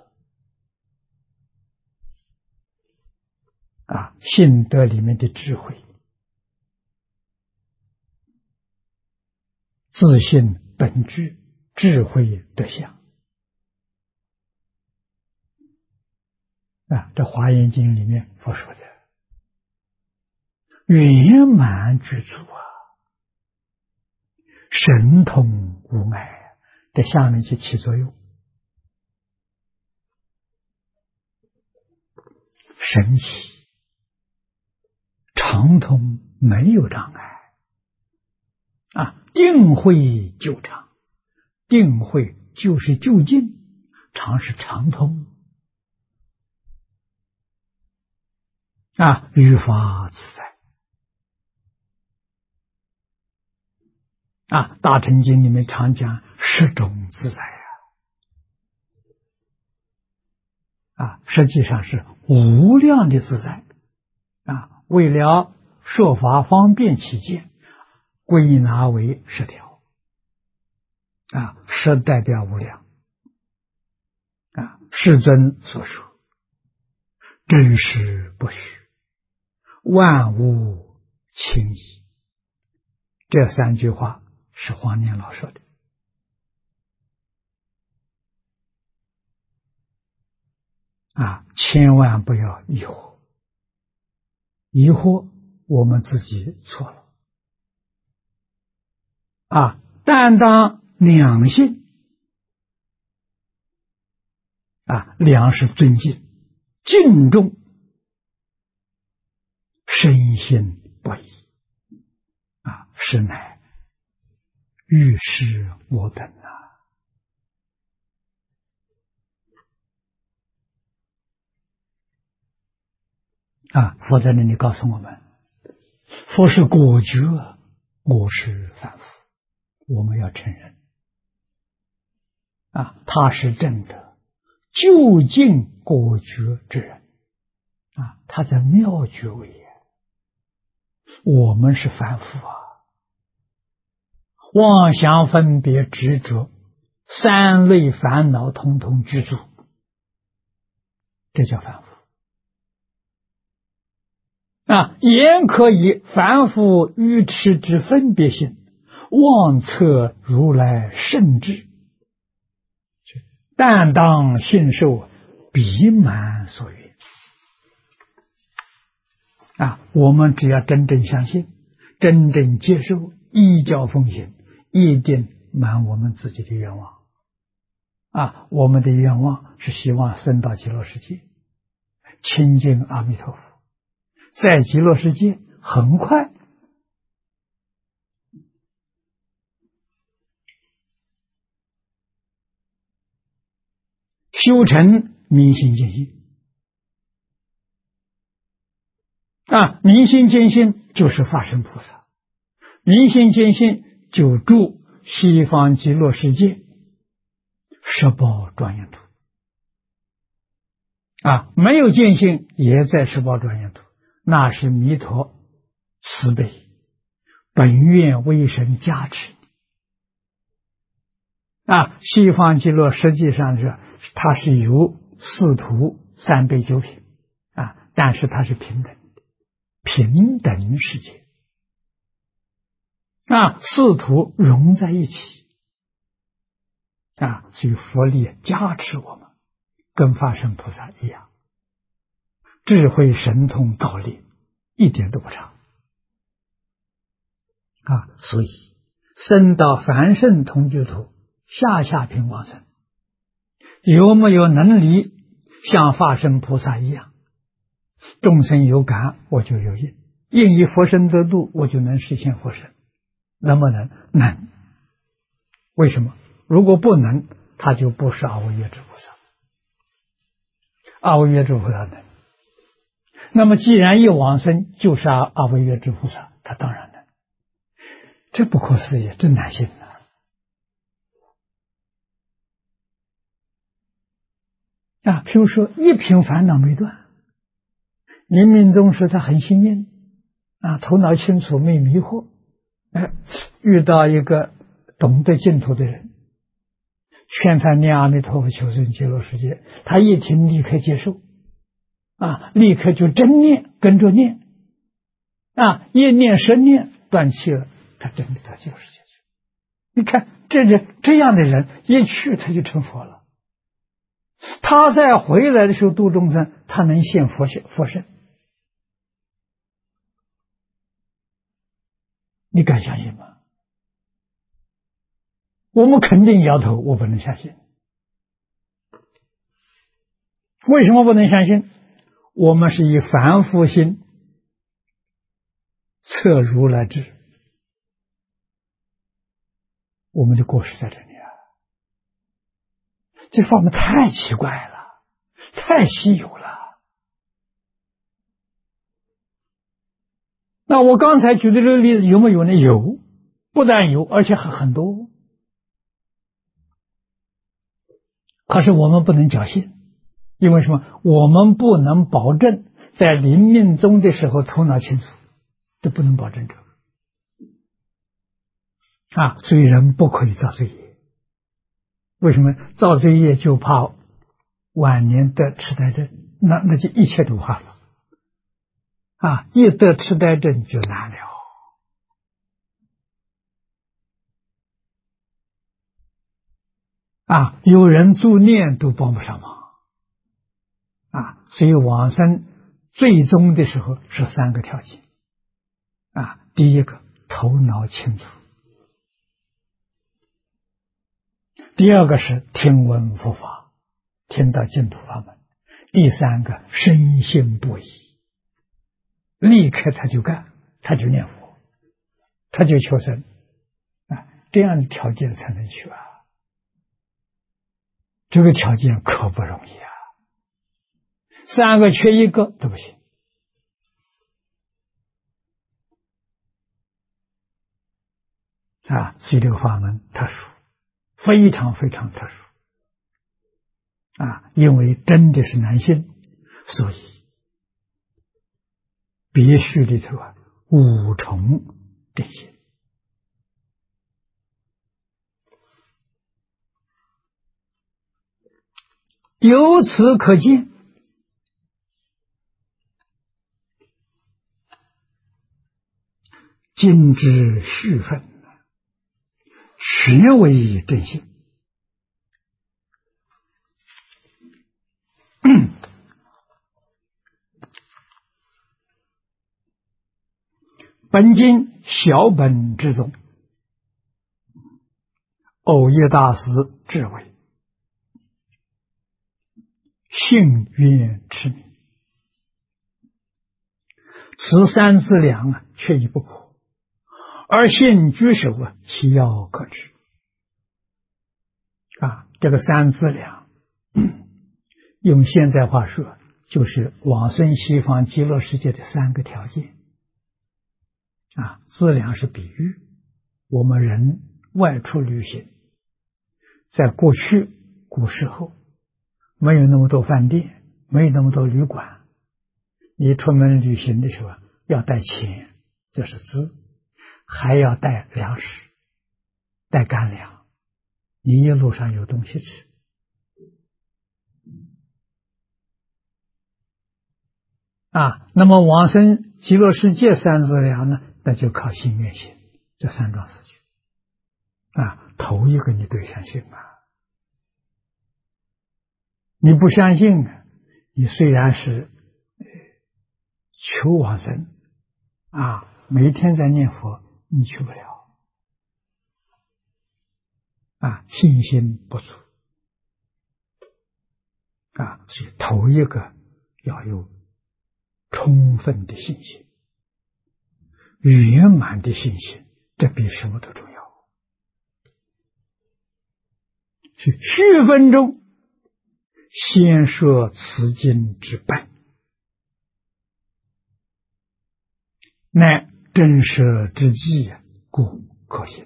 心得里面的智慧，自信本具，智慧德相这华严经里面佛说的圆满具足神通无碍，在下面去起作用，神奇常通，没有障碍定慧就常，定慧就是就近，常是常通于法自在大乘经里面常讲十种自在实际上是无量的自在为了说法方便起见，归纳为十条十代表无量世尊所说真实不虚，万物清矣。这三句话是黄念老说的千万不要疑惑，疑惑我们自己错了担当两性两是尊敬敬重，深信不疑实乃欲施我等佛在那里告诉我们，佛是果觉，我是凡夫，我们要承认他是真的究竟果觉之人他在妙觉位我们是凡夫妄想分别执着三类烦恼统统具足，这叫凡夫言可以凡夫愚痴之分别心，妄测如来圣智，但当信受彼满所愿我们只要真正相信，真正接受，依教奉行，一定满我们自己的愿望我们的愿望是希望升到极乐世界，亲近阿弥陀佛，在极乐世界很快修成明心见性明心见性就是法身菩萨，明心见性就住西方极乐世界十宝庄严土没有见性也在十宝庄严土，那是弥陀慈悲本愿威神加持西方极乐实际上是它是由四土三杯九品但是它是平等的，平等世界四土融在一起所以佛力加持我们，跟法身菩萨一样，智慧神通高烈，一点都不差所以升到凡圣同居土，下品往生，有没有能力像法身菩萨一样，众生有感我就有应，应以佛身得度，我就能实现佛身，能不能？能。为什么？如果不能，他就不是阿惟越致菩萨。阿惟越致菩萨能， 那么既然一往生就是阿惟越之菩萨，他当然能。这不可思议，真难信譬如说一品烦恼没断，临命终时他很幸运头脑清楚，没迷惑，遇到一个懂得净土的人，劝他念阿弥陀佛求生极乐世界，他一听立刻接受立刻就真念，跟着念一念10念断气了，他真的到极乐世界去。你看这样的人一去他就成佛了，他再回来的时候度众生，他能现佛身，你敢相信吗？我们肯定摇头，我不能相信。为什么不能相信？我们是以凡夫心测如来智，我们的过失在这里这法门太奇怪了，太稀有了。那我刚才举的这个例子有没有呢？有，不但有，而且很多。可是我们不能侥幸，因为什么？我们不能保证在临命终的时候头脑清楚，这不能保证这个所以人不可以造罪业。为什么？造罪业就怕晚年得痴呆症，那就一切都坏了一得痴呆症就难了有人助念都帮不上忙所以往生最终的时候是3个条件第一个头脑清楚，第二个是听闻佛法，听到净土法门，第3个深信不疑，立刻他就干，他就念佛，他就求生这样的条件才能去这个条件可不容易3个缺1个都不行所以这个法门特殊，非常非常特殊因为真的是难信，所以别序里头5重定信。由此可见，今之序分全为正信。本经小本之中，藕益大师智慧，信愿持名，此3资粮缺一不可，而信居首其要可知这个3资粮用现在话说就是往生西方极乐世界的3个条件资粮是比喻，我们人外出旅行，在过去古时候没有那么多饭店，没有那么多旅馆，你出门旅行的时候要带钱，这是资，还要带粮食，带干粮，你一路上有东西吃那么往生极乐世界3资粮呢，那就靠信愿行这3桩事情头一个你得相信你不相信你虽然是求往生每天在念佛，你去不了信心不足所以头一个要有充分的信心，圆满的信心，这比什么都重要。是序分中先说此经之本乃真实之际，故可信。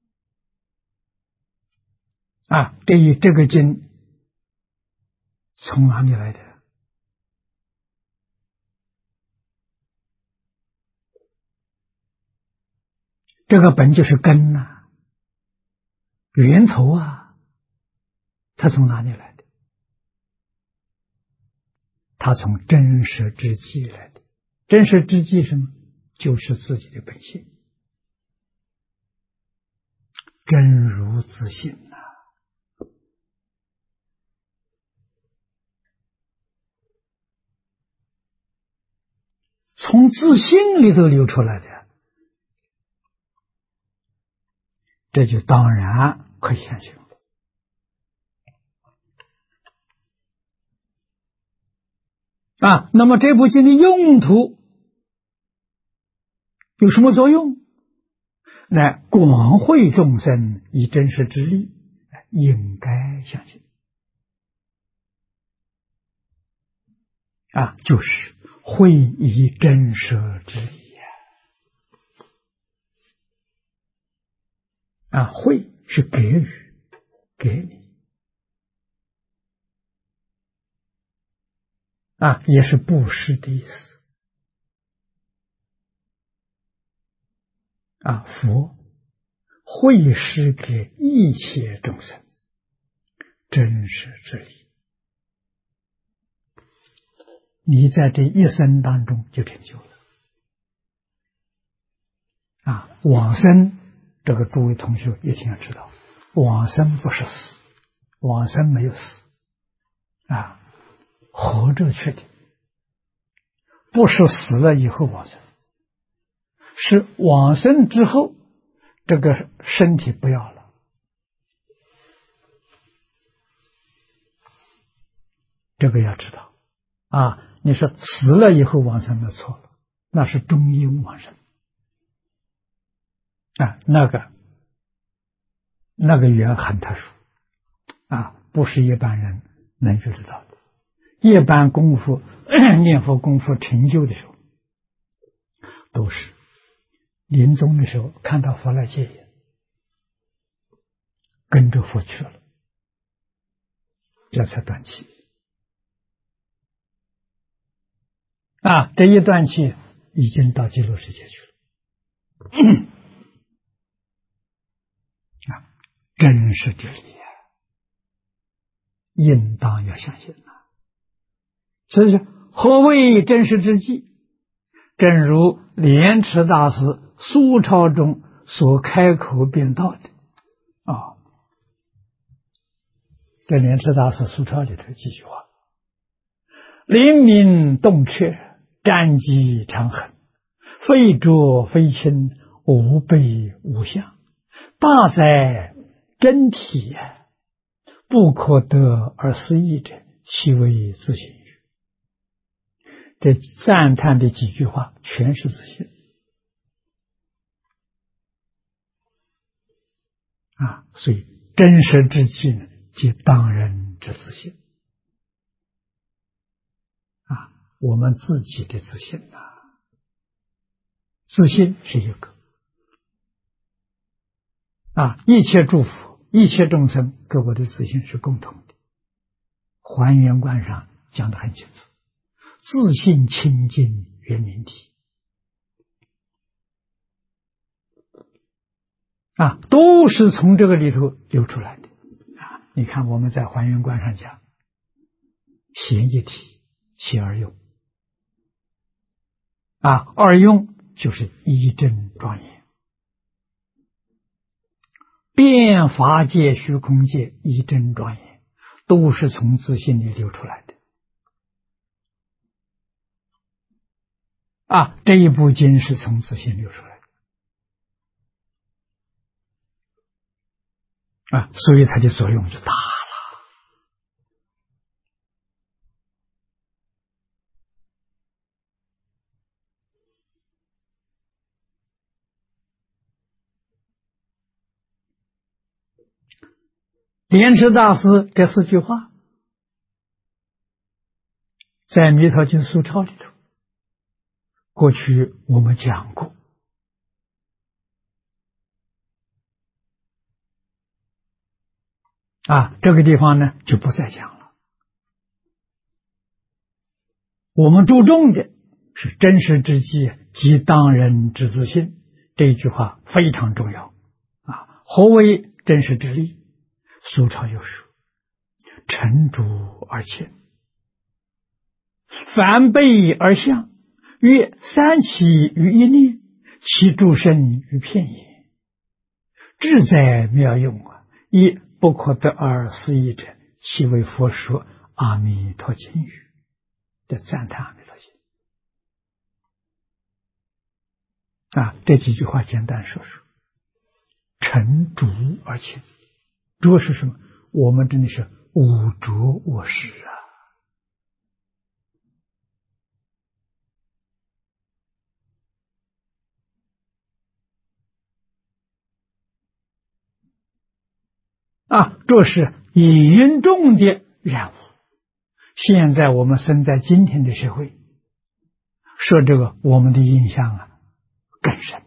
对于这个经从哪里来的？这个本就是根呐，源头啊，它从哪里来的？它从真实之际来的。真实之际什么？就是自己的本性，真如自性呐。从自性里头流出来的，这就当然可以相信了。那么这部经的用途有什么作用？来广惠众生以真实之力，应该相信。就是惠以真实之力惠是给予，给你也是布施的意思佛惠施给一切众生真实之力，你在这一生当中就成就了往生。这个诸位同学一定要知道，往生不是死，往生没有死活着去的，不是死了以后往生，是往生之后这个身体不要了，这个要知道你说死了以后往生，那错了，那是中阴往生那个缘很特殊不是一般人能遇得到的。一般功夫念佛功夫成就的时候，都是临终的时候看到佛来接引，跟着佛去了，这才断气这一断气已经到极乐世界去了真实之理应当要相信这是何谓真实之际？正如莲池大师苏超中所开口辩道的在莲池大师苏超里头几句话：灵明洞彻，战机长横，非浊非清，无悲无相，大哉真体不可得而思议者，其为自性语。这赞叹的几句话全是自性所以真实之际呢，即当人之自性我们自己的自性自性是一个一切诸佛一切众生跟我的自性是共同的。还原观上讲得很清楚，自性清净圆明体都是从这个里头流出来的你看我们在还原观上讲，显一体其二用二用就是一真庄严，变法界虚空界一真庄严，都是从自性里流出来的这一部经是从自性流出来的所以它的作用就大了。莲池大师这4句话在《弥陀经疏钞》里头过去我们讲过，这个地方呢就不再讲了。我们注重的是真实之际即当人之自性，这一句话非常重要。何为真实之理？苏超有说：沉着而清，反背而向，曰三起于一念，其诸身于片也。志在妙用亦不可得而思议者，其为佛说阿弥陀经语。的赞叹阿弥陀经这几句话简单说说。沉着而清，着是什么？我们真的是无着无实这是严重的染污。现在我们生在今天的社会，受这个我们的印象更深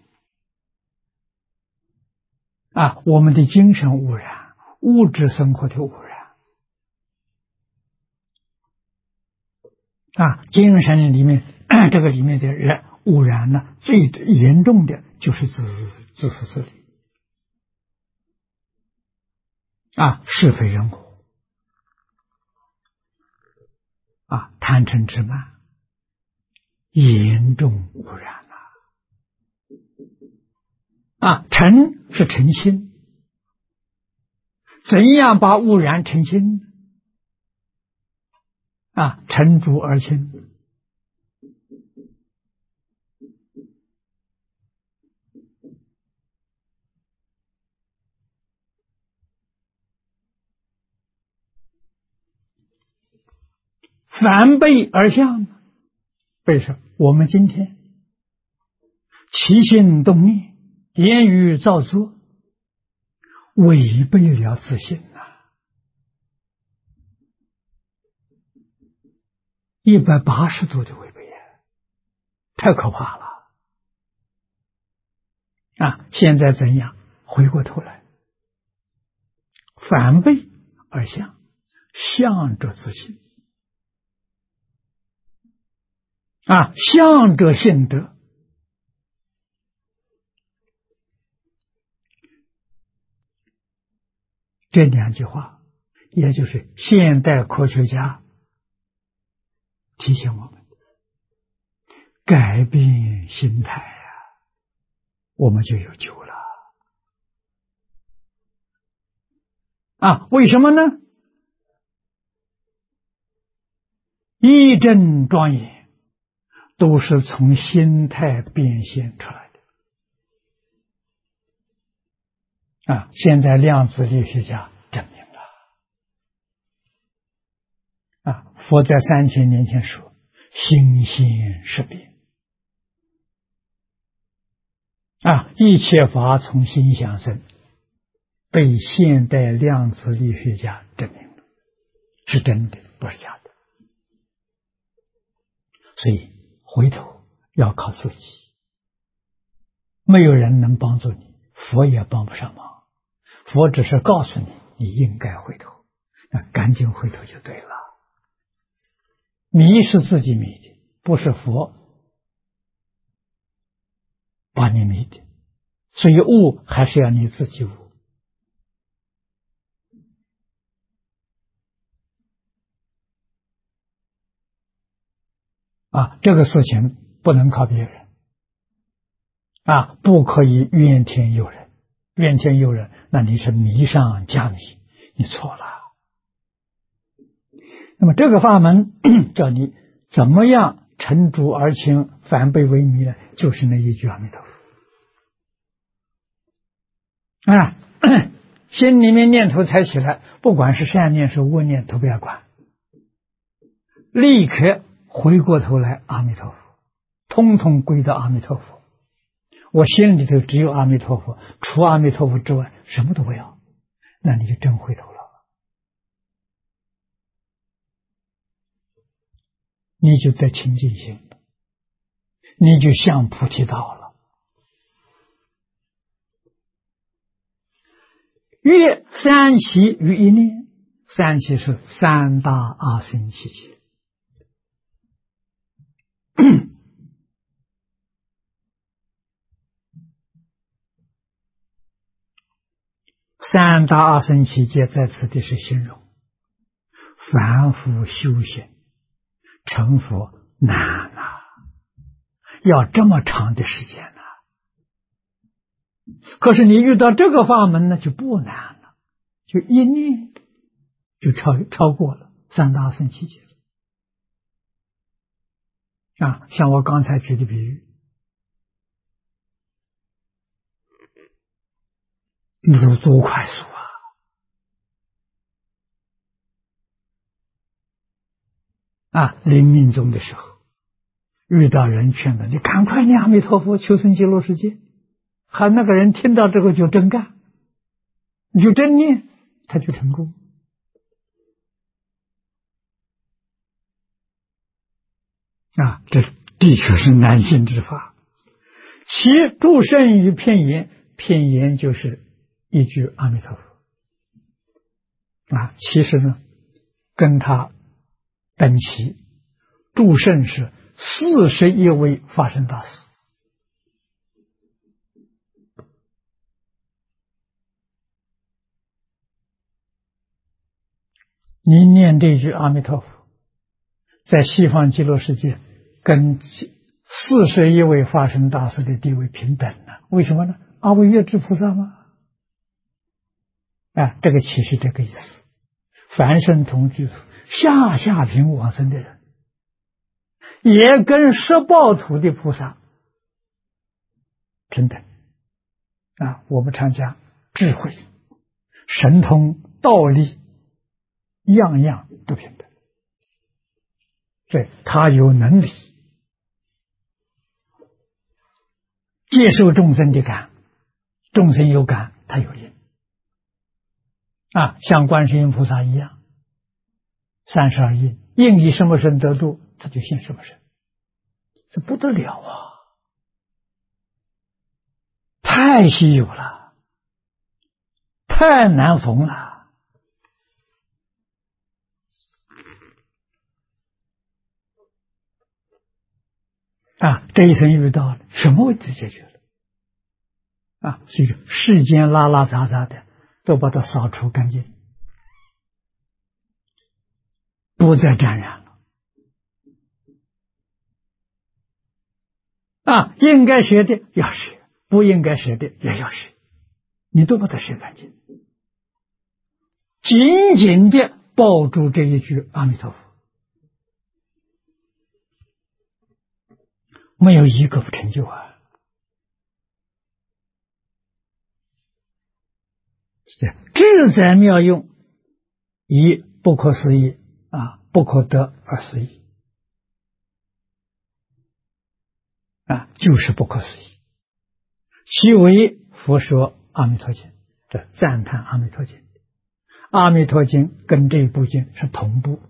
我们的精神污染，物质生活的污染精神里面这个里面的污染呢，最严重的就是自私自利是非人我贪嗔痴慢，严重污染诚是诚心，怎样把污染澄清沉着而清。反背而向，背是我们今天起心动念，言语造作，违背了自信180度的违背太可怕了现在怎样？回过头来，反背而向，向着自信向着性德。这两句话也就是现代科学家提醒我们改变心态我们就有救了为什么呢？一真庄严都是从心态变现出来的现在量子力学家证明了佛在3000年前说心性识变一切法从心想生，被现代量子力学家证明了是真的，不是假的。所以回头要靠自己，没有人能帮助你，佛也帮不上忙，佛只是告诉你你应该回头，那赶紧回头就对了。迷是自己迷的，不是佛把你迷的，所以悟还是要你自己悟这个事情不能靠别人不可以怨天尤人，怨天尤人那你是迷上加迷，你错了。那么这个法门叫你怎么样沉着而清，反背为迷呢？就是那一句阿弥陀佛心里面念头才起来，不管是善念是恶念都不要管，立刻回过头来阿弥陀佛，通通归到阿弥陀佛。我心里头只有阿弥陀佛，除阿弥陀佛之外什么都不要，那你就真回头了，你就得清净心了， 你就向菩提道了。越三期于一念，三期是三大阿僧祇劫。三大阿僧祇劫在此地是形容凡夫修行成佛难啊，要这么长的时间啊。可是你遇到这个法门呢，就不难了，就一念就超过了三大阿僧祇劫啊。像我刚才举的比喻，你说多快速啊！临命终的时候，遇到人劝的，你赶快念阿弥陀佛，求生极乐世界。还那个人听到这个就真干，你就真念，他就成功啊！这的确是难行之法。其诸圣于片言，片言就是一句阿弥陀佛啊。其实呢，跟他等齐，诸圣是41位法身大士。你念这句阿弥陀佛，在西方极乐世界跟41位法身大士的地位平等了。为什么呢？阿惟越致菩萨吗？这个其实这个意思。凡圣同居土，下品往生的人，也跟十报土的菩萨平等啊。我们常讲智慧、神通、道力，样样都平等。对，他有能力接受众生的感，众生有感，他有因啊，像观世音菩萨一样，32应，应以什么身得度，他就现什么身，这不得了啊！太稀有了，太难逢了啊！这一生遇到了，什么问题解决了啊？所以说世间拉拉杂杂的都把它扫除干净，不再沾染了啊！应该学的要学，不应该学的也要学，你都把它学干净，紧紧的抱住这一句阿弥陀佛，没有一个不成就啊！智在妙用，以不可思议啊，不可得而思议啊，就是不可思议。其为佛说阿弥陀经，这赞叹阿弥陀经。阿弥陀经跟这部经是同步，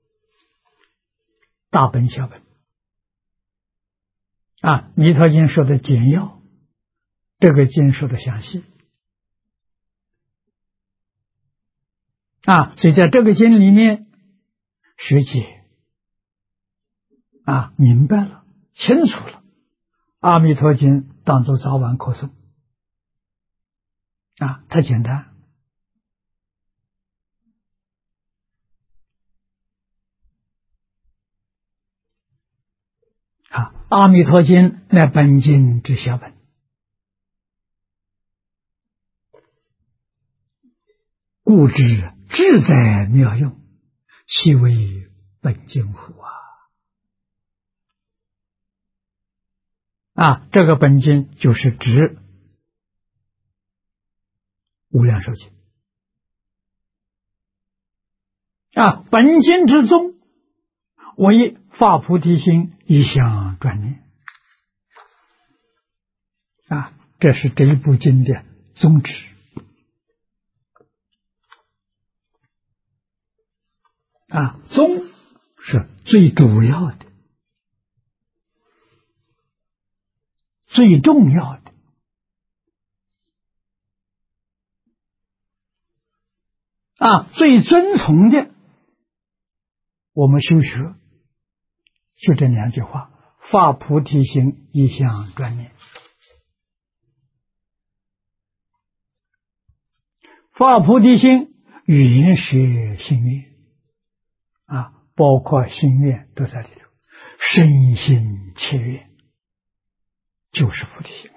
大本小本啊。弥陀经说的简要，这个经说的详细啊。所以在这个经里面学解啊，明白了，清楚了，阿弥陀经当作早晚可诵啊，太简单啊。阿弥陀经乃本经之小本，故知志在妙用，其为本经乎啊！这个本经就是指无量寿经啊。本经之宗为发菩提心，一向专念啊，这是这一部经的宗旨啊。宗是最主要的最重要的最遵从的，我们修学就这2句话：发菩提心，一向专念。发菩提心，原是心愿包括心愿都在里头，身心切愿就是菩提心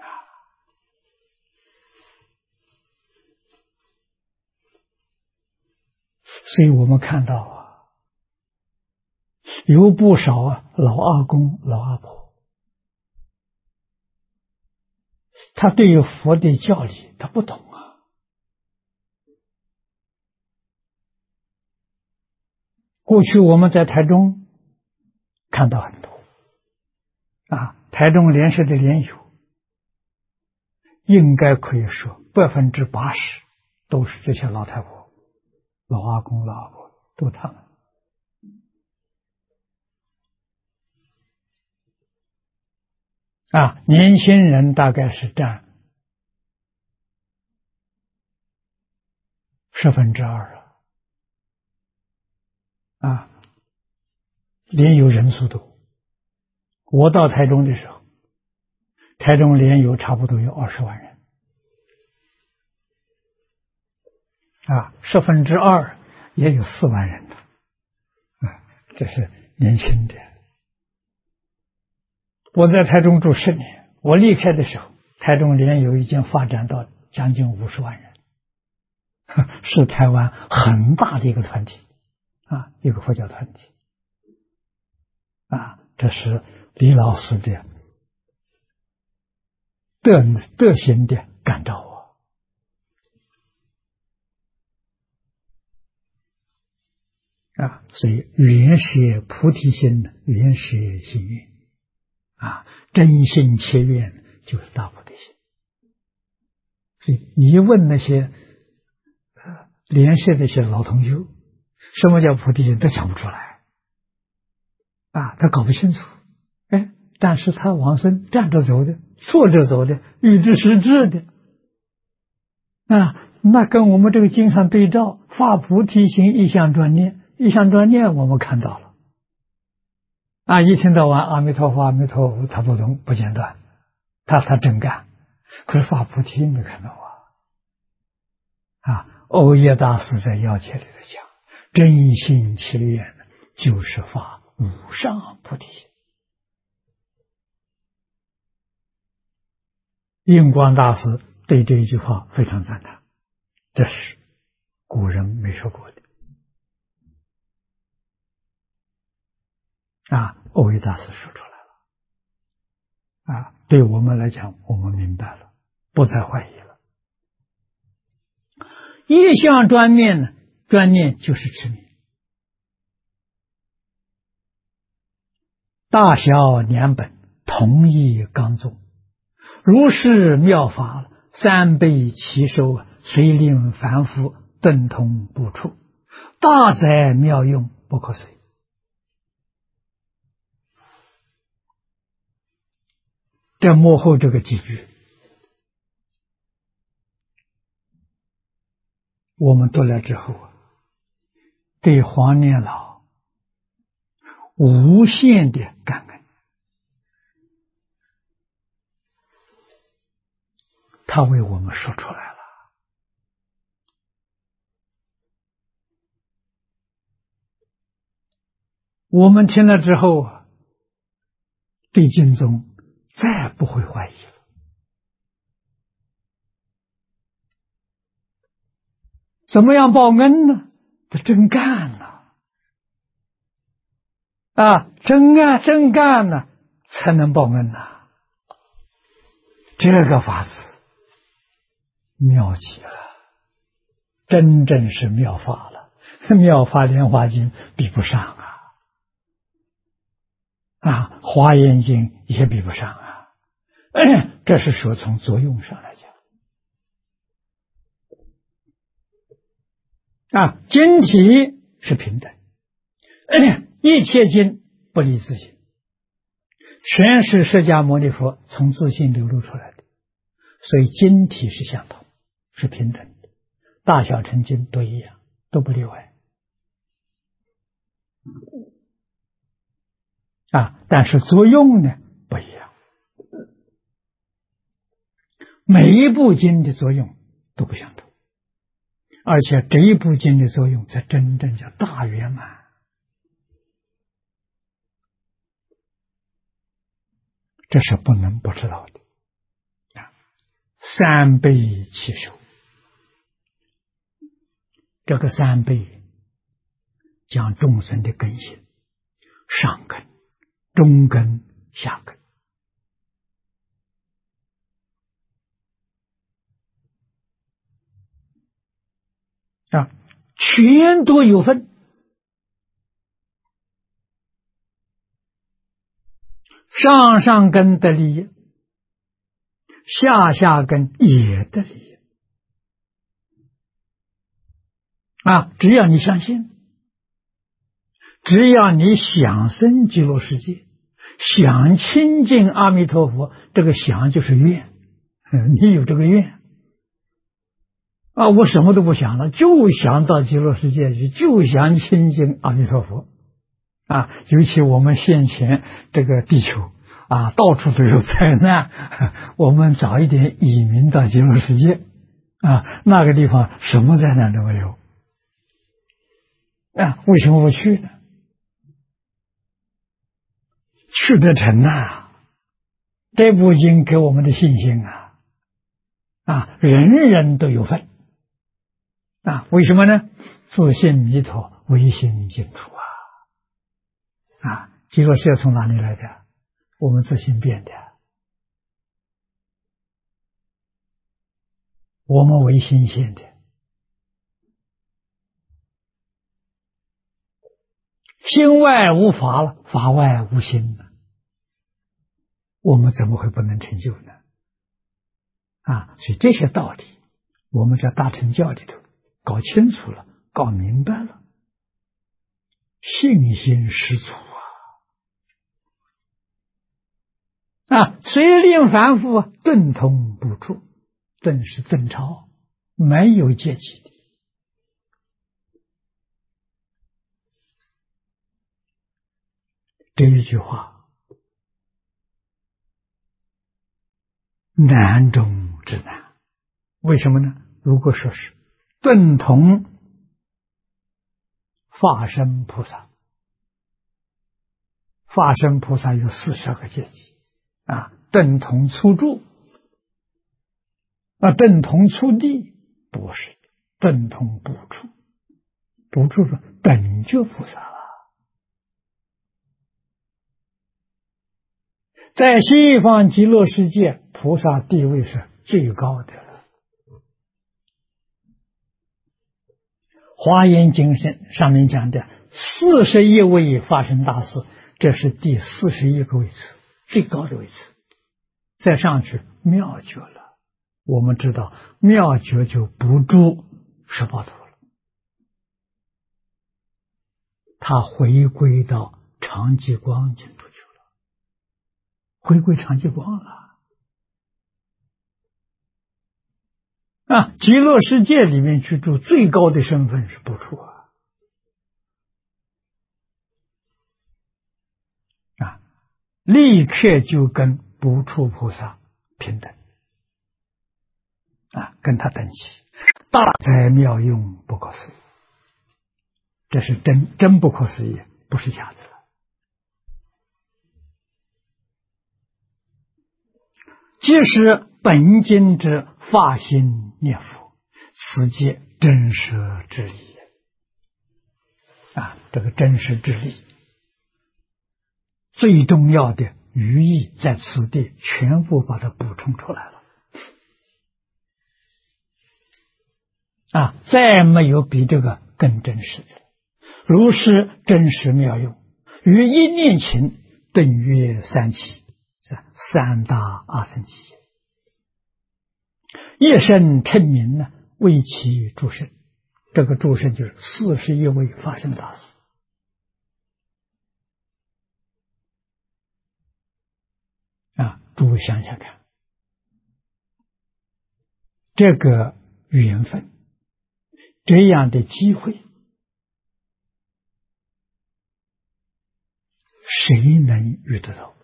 所以我们看到有不少老阿公、老阿婆，他对于佛的教理他不懂过去我们在台中看到很多台中莲社的莲友，应该可以说80%都是这些老太婆、老阿公、老阿婆，都他们年轻人大概是占2/10莲友人数多。我到台中的时候，台中莲友差不多有20万人2/10也有4万人的这是年轻的。我在台中住10年，我离开的时候，台中莲友已经发展到将近50万人，是台湾很大的一个团体一个佛教团体这是李老师的德行的感召所以原是菩提心，原是心愿真心切愿就是大菩提心。所以你问那些莲社的一些老同学，什么叫菩提心，都想不出来他搞不清楚但是他往生站着走的，坐着走的，欲知实质的那跟我们这个经上对照，发菩提心，一向专念。一向专念我们看到了一天到晚阿弥陀佛阿弥陀佛，他不懂不间断，他真干，可是发菩提没看到欧耶大师在要解里头讲，真心切愿就是发无上菩提心。印光大师对这一句话非常赞叹，这是古人没说过的欧耶大师说出来了对我们来讲，我们明白了，不再怀疑了。一向专念呢，专念就是持名，大小2本同一纲宗，如是妙法3辈齐收，虽令凡夫顿通不处，大载妙用不可随。这幕后这个几句我们读了之后对黄念老无限的感恩。他为我们说出来了我们听了之后对经宗再不会怀疑了。怎么样报恩呢？他真干了真干了才能报恩这个法子妙极了，真正是妙法了，妙法莲华经比不上华严经也比不上这是说从作用上来讲经体是平等，一切经不离自性， 全是释迦牟尼佛从自性流露出来的，所以经体是相同，是平等的，大小乘经都一样，都不例外。但是作用呢不一样，每一部经的作用都不相同，而且这一部经的作用才真正叫大圆满。这是不能不知道的。三悲七受，这个三悲讲众生的根性，上根、中根、下根。全都有份。上上根得利益，下下根也得利益。只要你相信，只要你想生极乐世界，想亲近阿弥陀佛，这个想就是愿，你有这个愿我什么都不想了，就想到极乐世界去，就想亲近阿弥陀佛尤其我们现前这个地球到处都有灾难，我们早一点移民到极乐世界那个地方什么灾难都没有为什么不去呢？去得成这部经给我们的信心人人都有份为什么呢？自信弥陀，唯心净土极乐世界从哪里来的？我们自信变的，我们唯心现的。心外无法了，法外无心了，我们怎么会不能成就呢？所以这些道理，我们在大乘教里头搞清楚了，搞明白了，信心十足虽令凡夫顿通不住，顿是顿超，没有阶级的。这一句话难中之难，为什么呢？如果说是顿通法身菩萨，法身菩萨有42个阶级顿通初住顿通初地，不是顿通不住，不住是等觉菩萨了。在西方极乐世界，菩萨地位是最高的了。华严经上面讲的41位法身大士，这是第41个位次，最高的位次。再上去妙觉了，我们知道妙觉就不住十报图了，他回归到常寂光净土去了，回归常寂光了极乐世界里面去住最高的身份是不处立刻就跟不处菩萨平等跟他等齐，大哉妙用不可思议，这是真不可思议，不是假的了。即是本经之发心念佛，此皆真实之理这个真实之理最重要的寓意在此地全部把它补充出来了再没有比这个更真实的。如是真实妙用，于一念情等曰三起，三大阿僧祇也。一生称名为其诸圣，这个诸圣就是41位法身大士诸位想想看，这个缘分，这样的机会，谁能遇得到？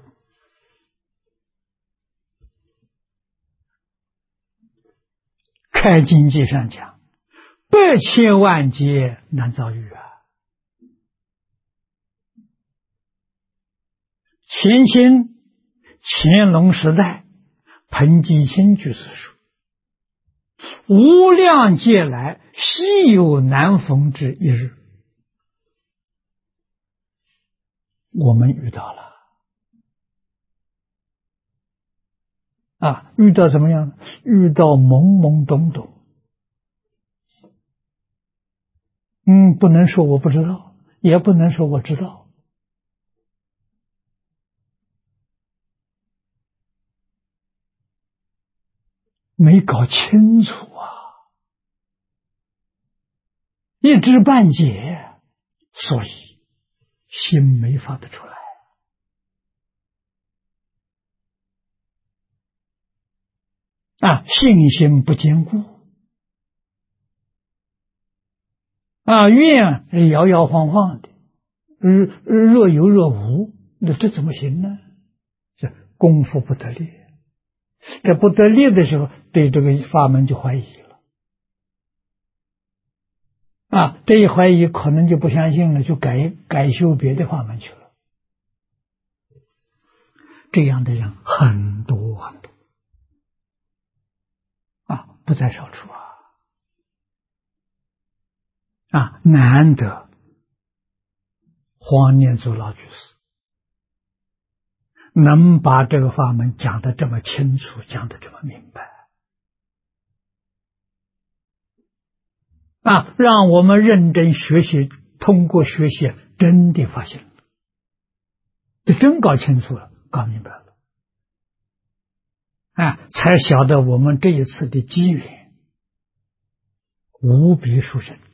开经记上讲，百千万劫难遭遇啊！前清乾隆时代，彭基清居士说：“无量劫来，稀有难逢之一日。”我们遇到了遇到怎么样呢？遇到懵懵懂懂。不能说我不知道，也不能说我知道。没搞清楚一知半解，所以心没发得出来信心不坚固愿摇摇晃晃的，若有若无，那这怎么行呢？这功夫不得力，这不得力的时候，对这个法门就怀疑了这一怀疑可能就不相信了，就改修别的法门去了。这样的人很多很多不在少数难得黄念祖老居士能把这个法门讲得这么清楚，讲得这么明白让我们认真学习，通过学习真的发现了，就真搞清楚了，搞明白了才晓得我们这一次的机缘无比殊胜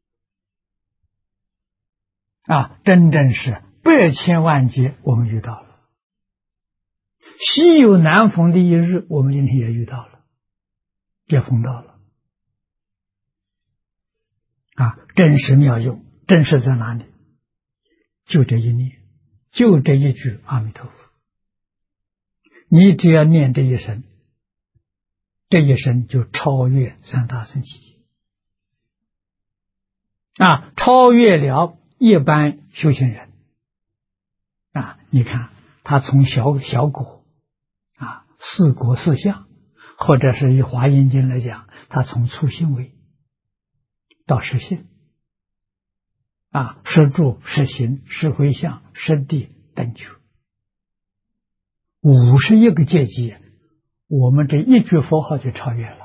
真正是百千万劫我们遇到了，稀有难逢的一日我们今天也遇到了，也逢到了真实妙用，真实在哪里？就这一念，就这一句阿弥陀佛，你只要念这一声，这一声就超越三大乘期超越了一般修行人你看他从小果四果四相，或者是以华严经来讲，他从初信位到实信实住、实行、实回向、实地等觉51个阶级，我们这一句佛号就超越了。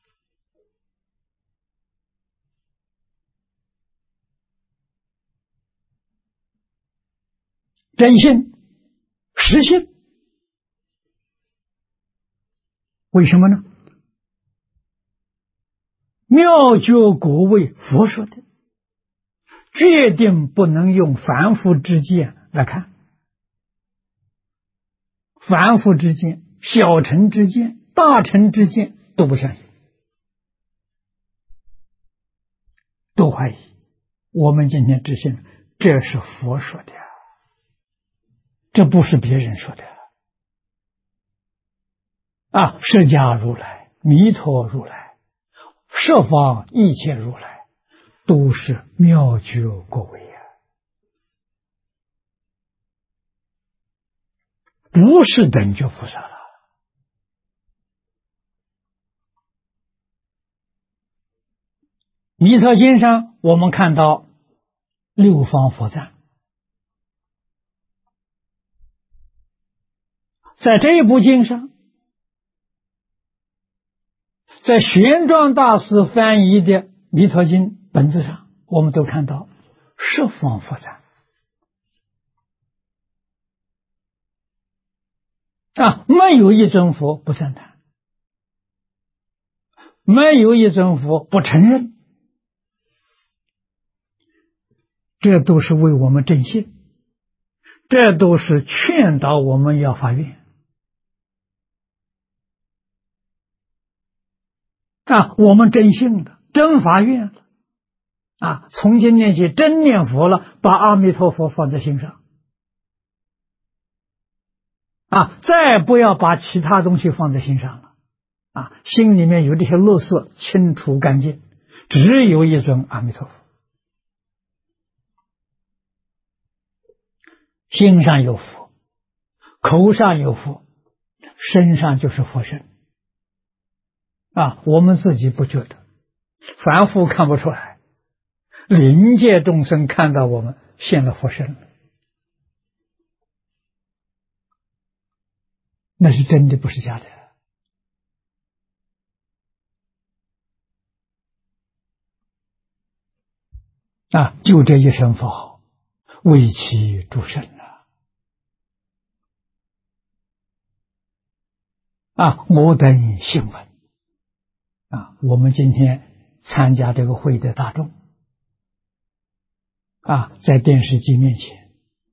真信、实信，为什么呢？妙觉果位佛说的，决定不能用凡夫之见来看。凡夫之见、小乘之见、大乘之见都不相信，都怀疑。我们今天只信这是佛说的，这不是别人说的释迦如来、弥陀如来、十方一切如来都是妙觉果位不是等觉菩萨了。弥陀经上我们看到六方佛赞，在这一部经上，在玄奘大师翻译的弥陀经本子上，我们都看到十方佛赞没有一尊佛不赞叹，没有一尊佛不承认，这都是为我们正信，这都是劝导我们要发愿我们真信了，真发愿了，从今念起真念佛了，把阿弥陀佛放在心上，再不要把其他东西放在心上了，心里面有这些垃圾清除干净，只有一尊阿弥陀佛，心上有佛，口上有佛，身上就是佛身，我们自己不觉得，凡夫看不出来，灵界众生看到我们现了佛身了，那是真的，不是假的。就这一声佛号，为其诸圣我等信闻我们今天参加这个会的大众在电视机面前，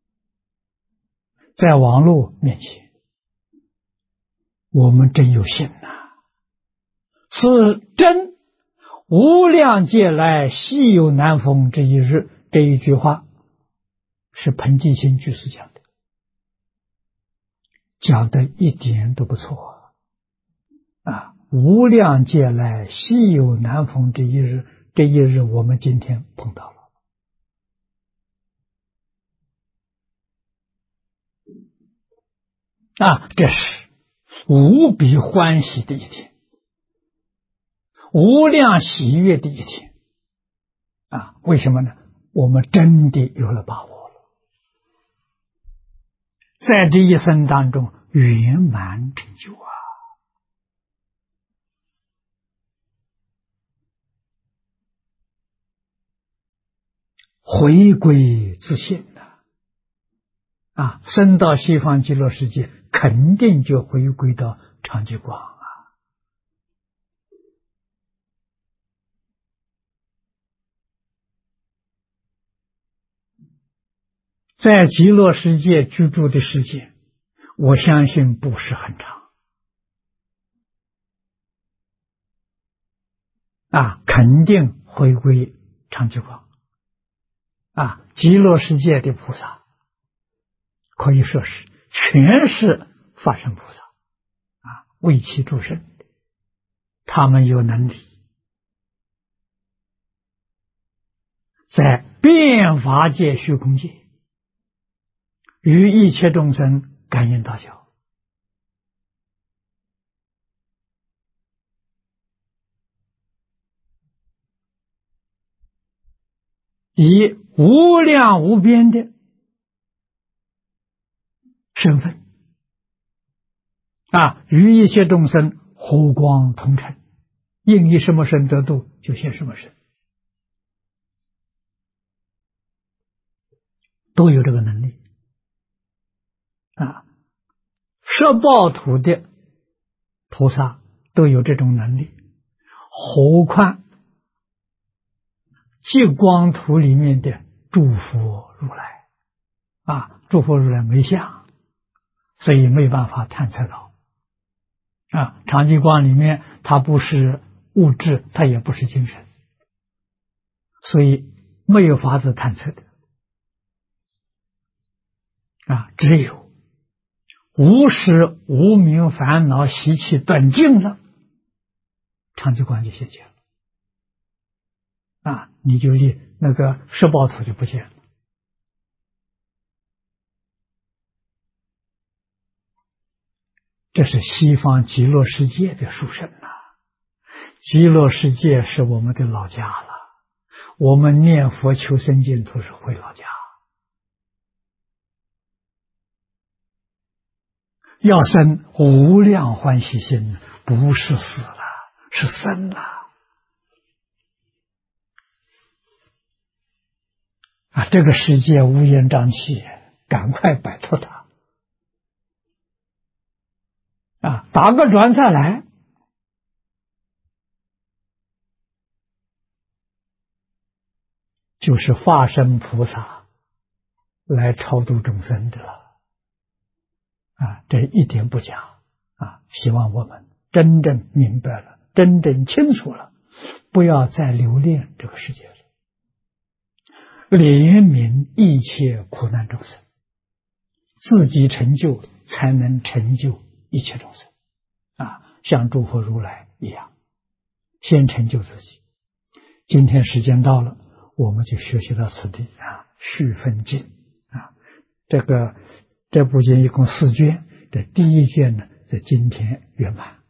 在网络面前，我们真有信是真无量劫来稀有难逢这一日，这一句话是彭济新居士讲的，讲的一点都不错无量劫来稀有难逢这一日，这一日我们今天碰到了这是无比欢喜的一天，无量喜悦的一天为什么呢？我们真的有了把握了，在这一生当中圆满成就回归自信升到西方极乐世界，肯定就回归到常寂光在极乐世界居住的时间，我相信不是很长肯定回归常寂光极乐世界的菩萨可以说是全是法身菩萨为其诸圣，他们有能力在变法界虚空界与一切众生感应道交，以无量无边的身份与一切众生和光同尘，应以什么身得度就现什么身，都有这个能力摄报土的菩萨都有这种能力，何况极光土里面的诸佛如来诸佛如来没相，所以没办法探测到常寂光里面它不是物质，它也不是精神，所以没有法子探测的只有无始无明烦恼习气断尽了，常寂光就现前了你就离那个摄报土就不见了。这是西方极乐世界的殊胜极乐世界是我们的老家了，我们念佛求生净土是回老家，要生无量欢喜心，不是死了，是生了这个世界乌烟瘴气，赶快摆脱它打个转再来，就是化身菩萨来超度众生的了这一点不假希望我们真正明白了真正清楚了，不要再留恋这个世界了，怜悯一切苦难众生，自己成就才能成就一切众生像诸佛如来一样，先成就自己。今天时间到了，我们就学习到此地续分经这部经一共4卷，这第1卷呢在今天圆满。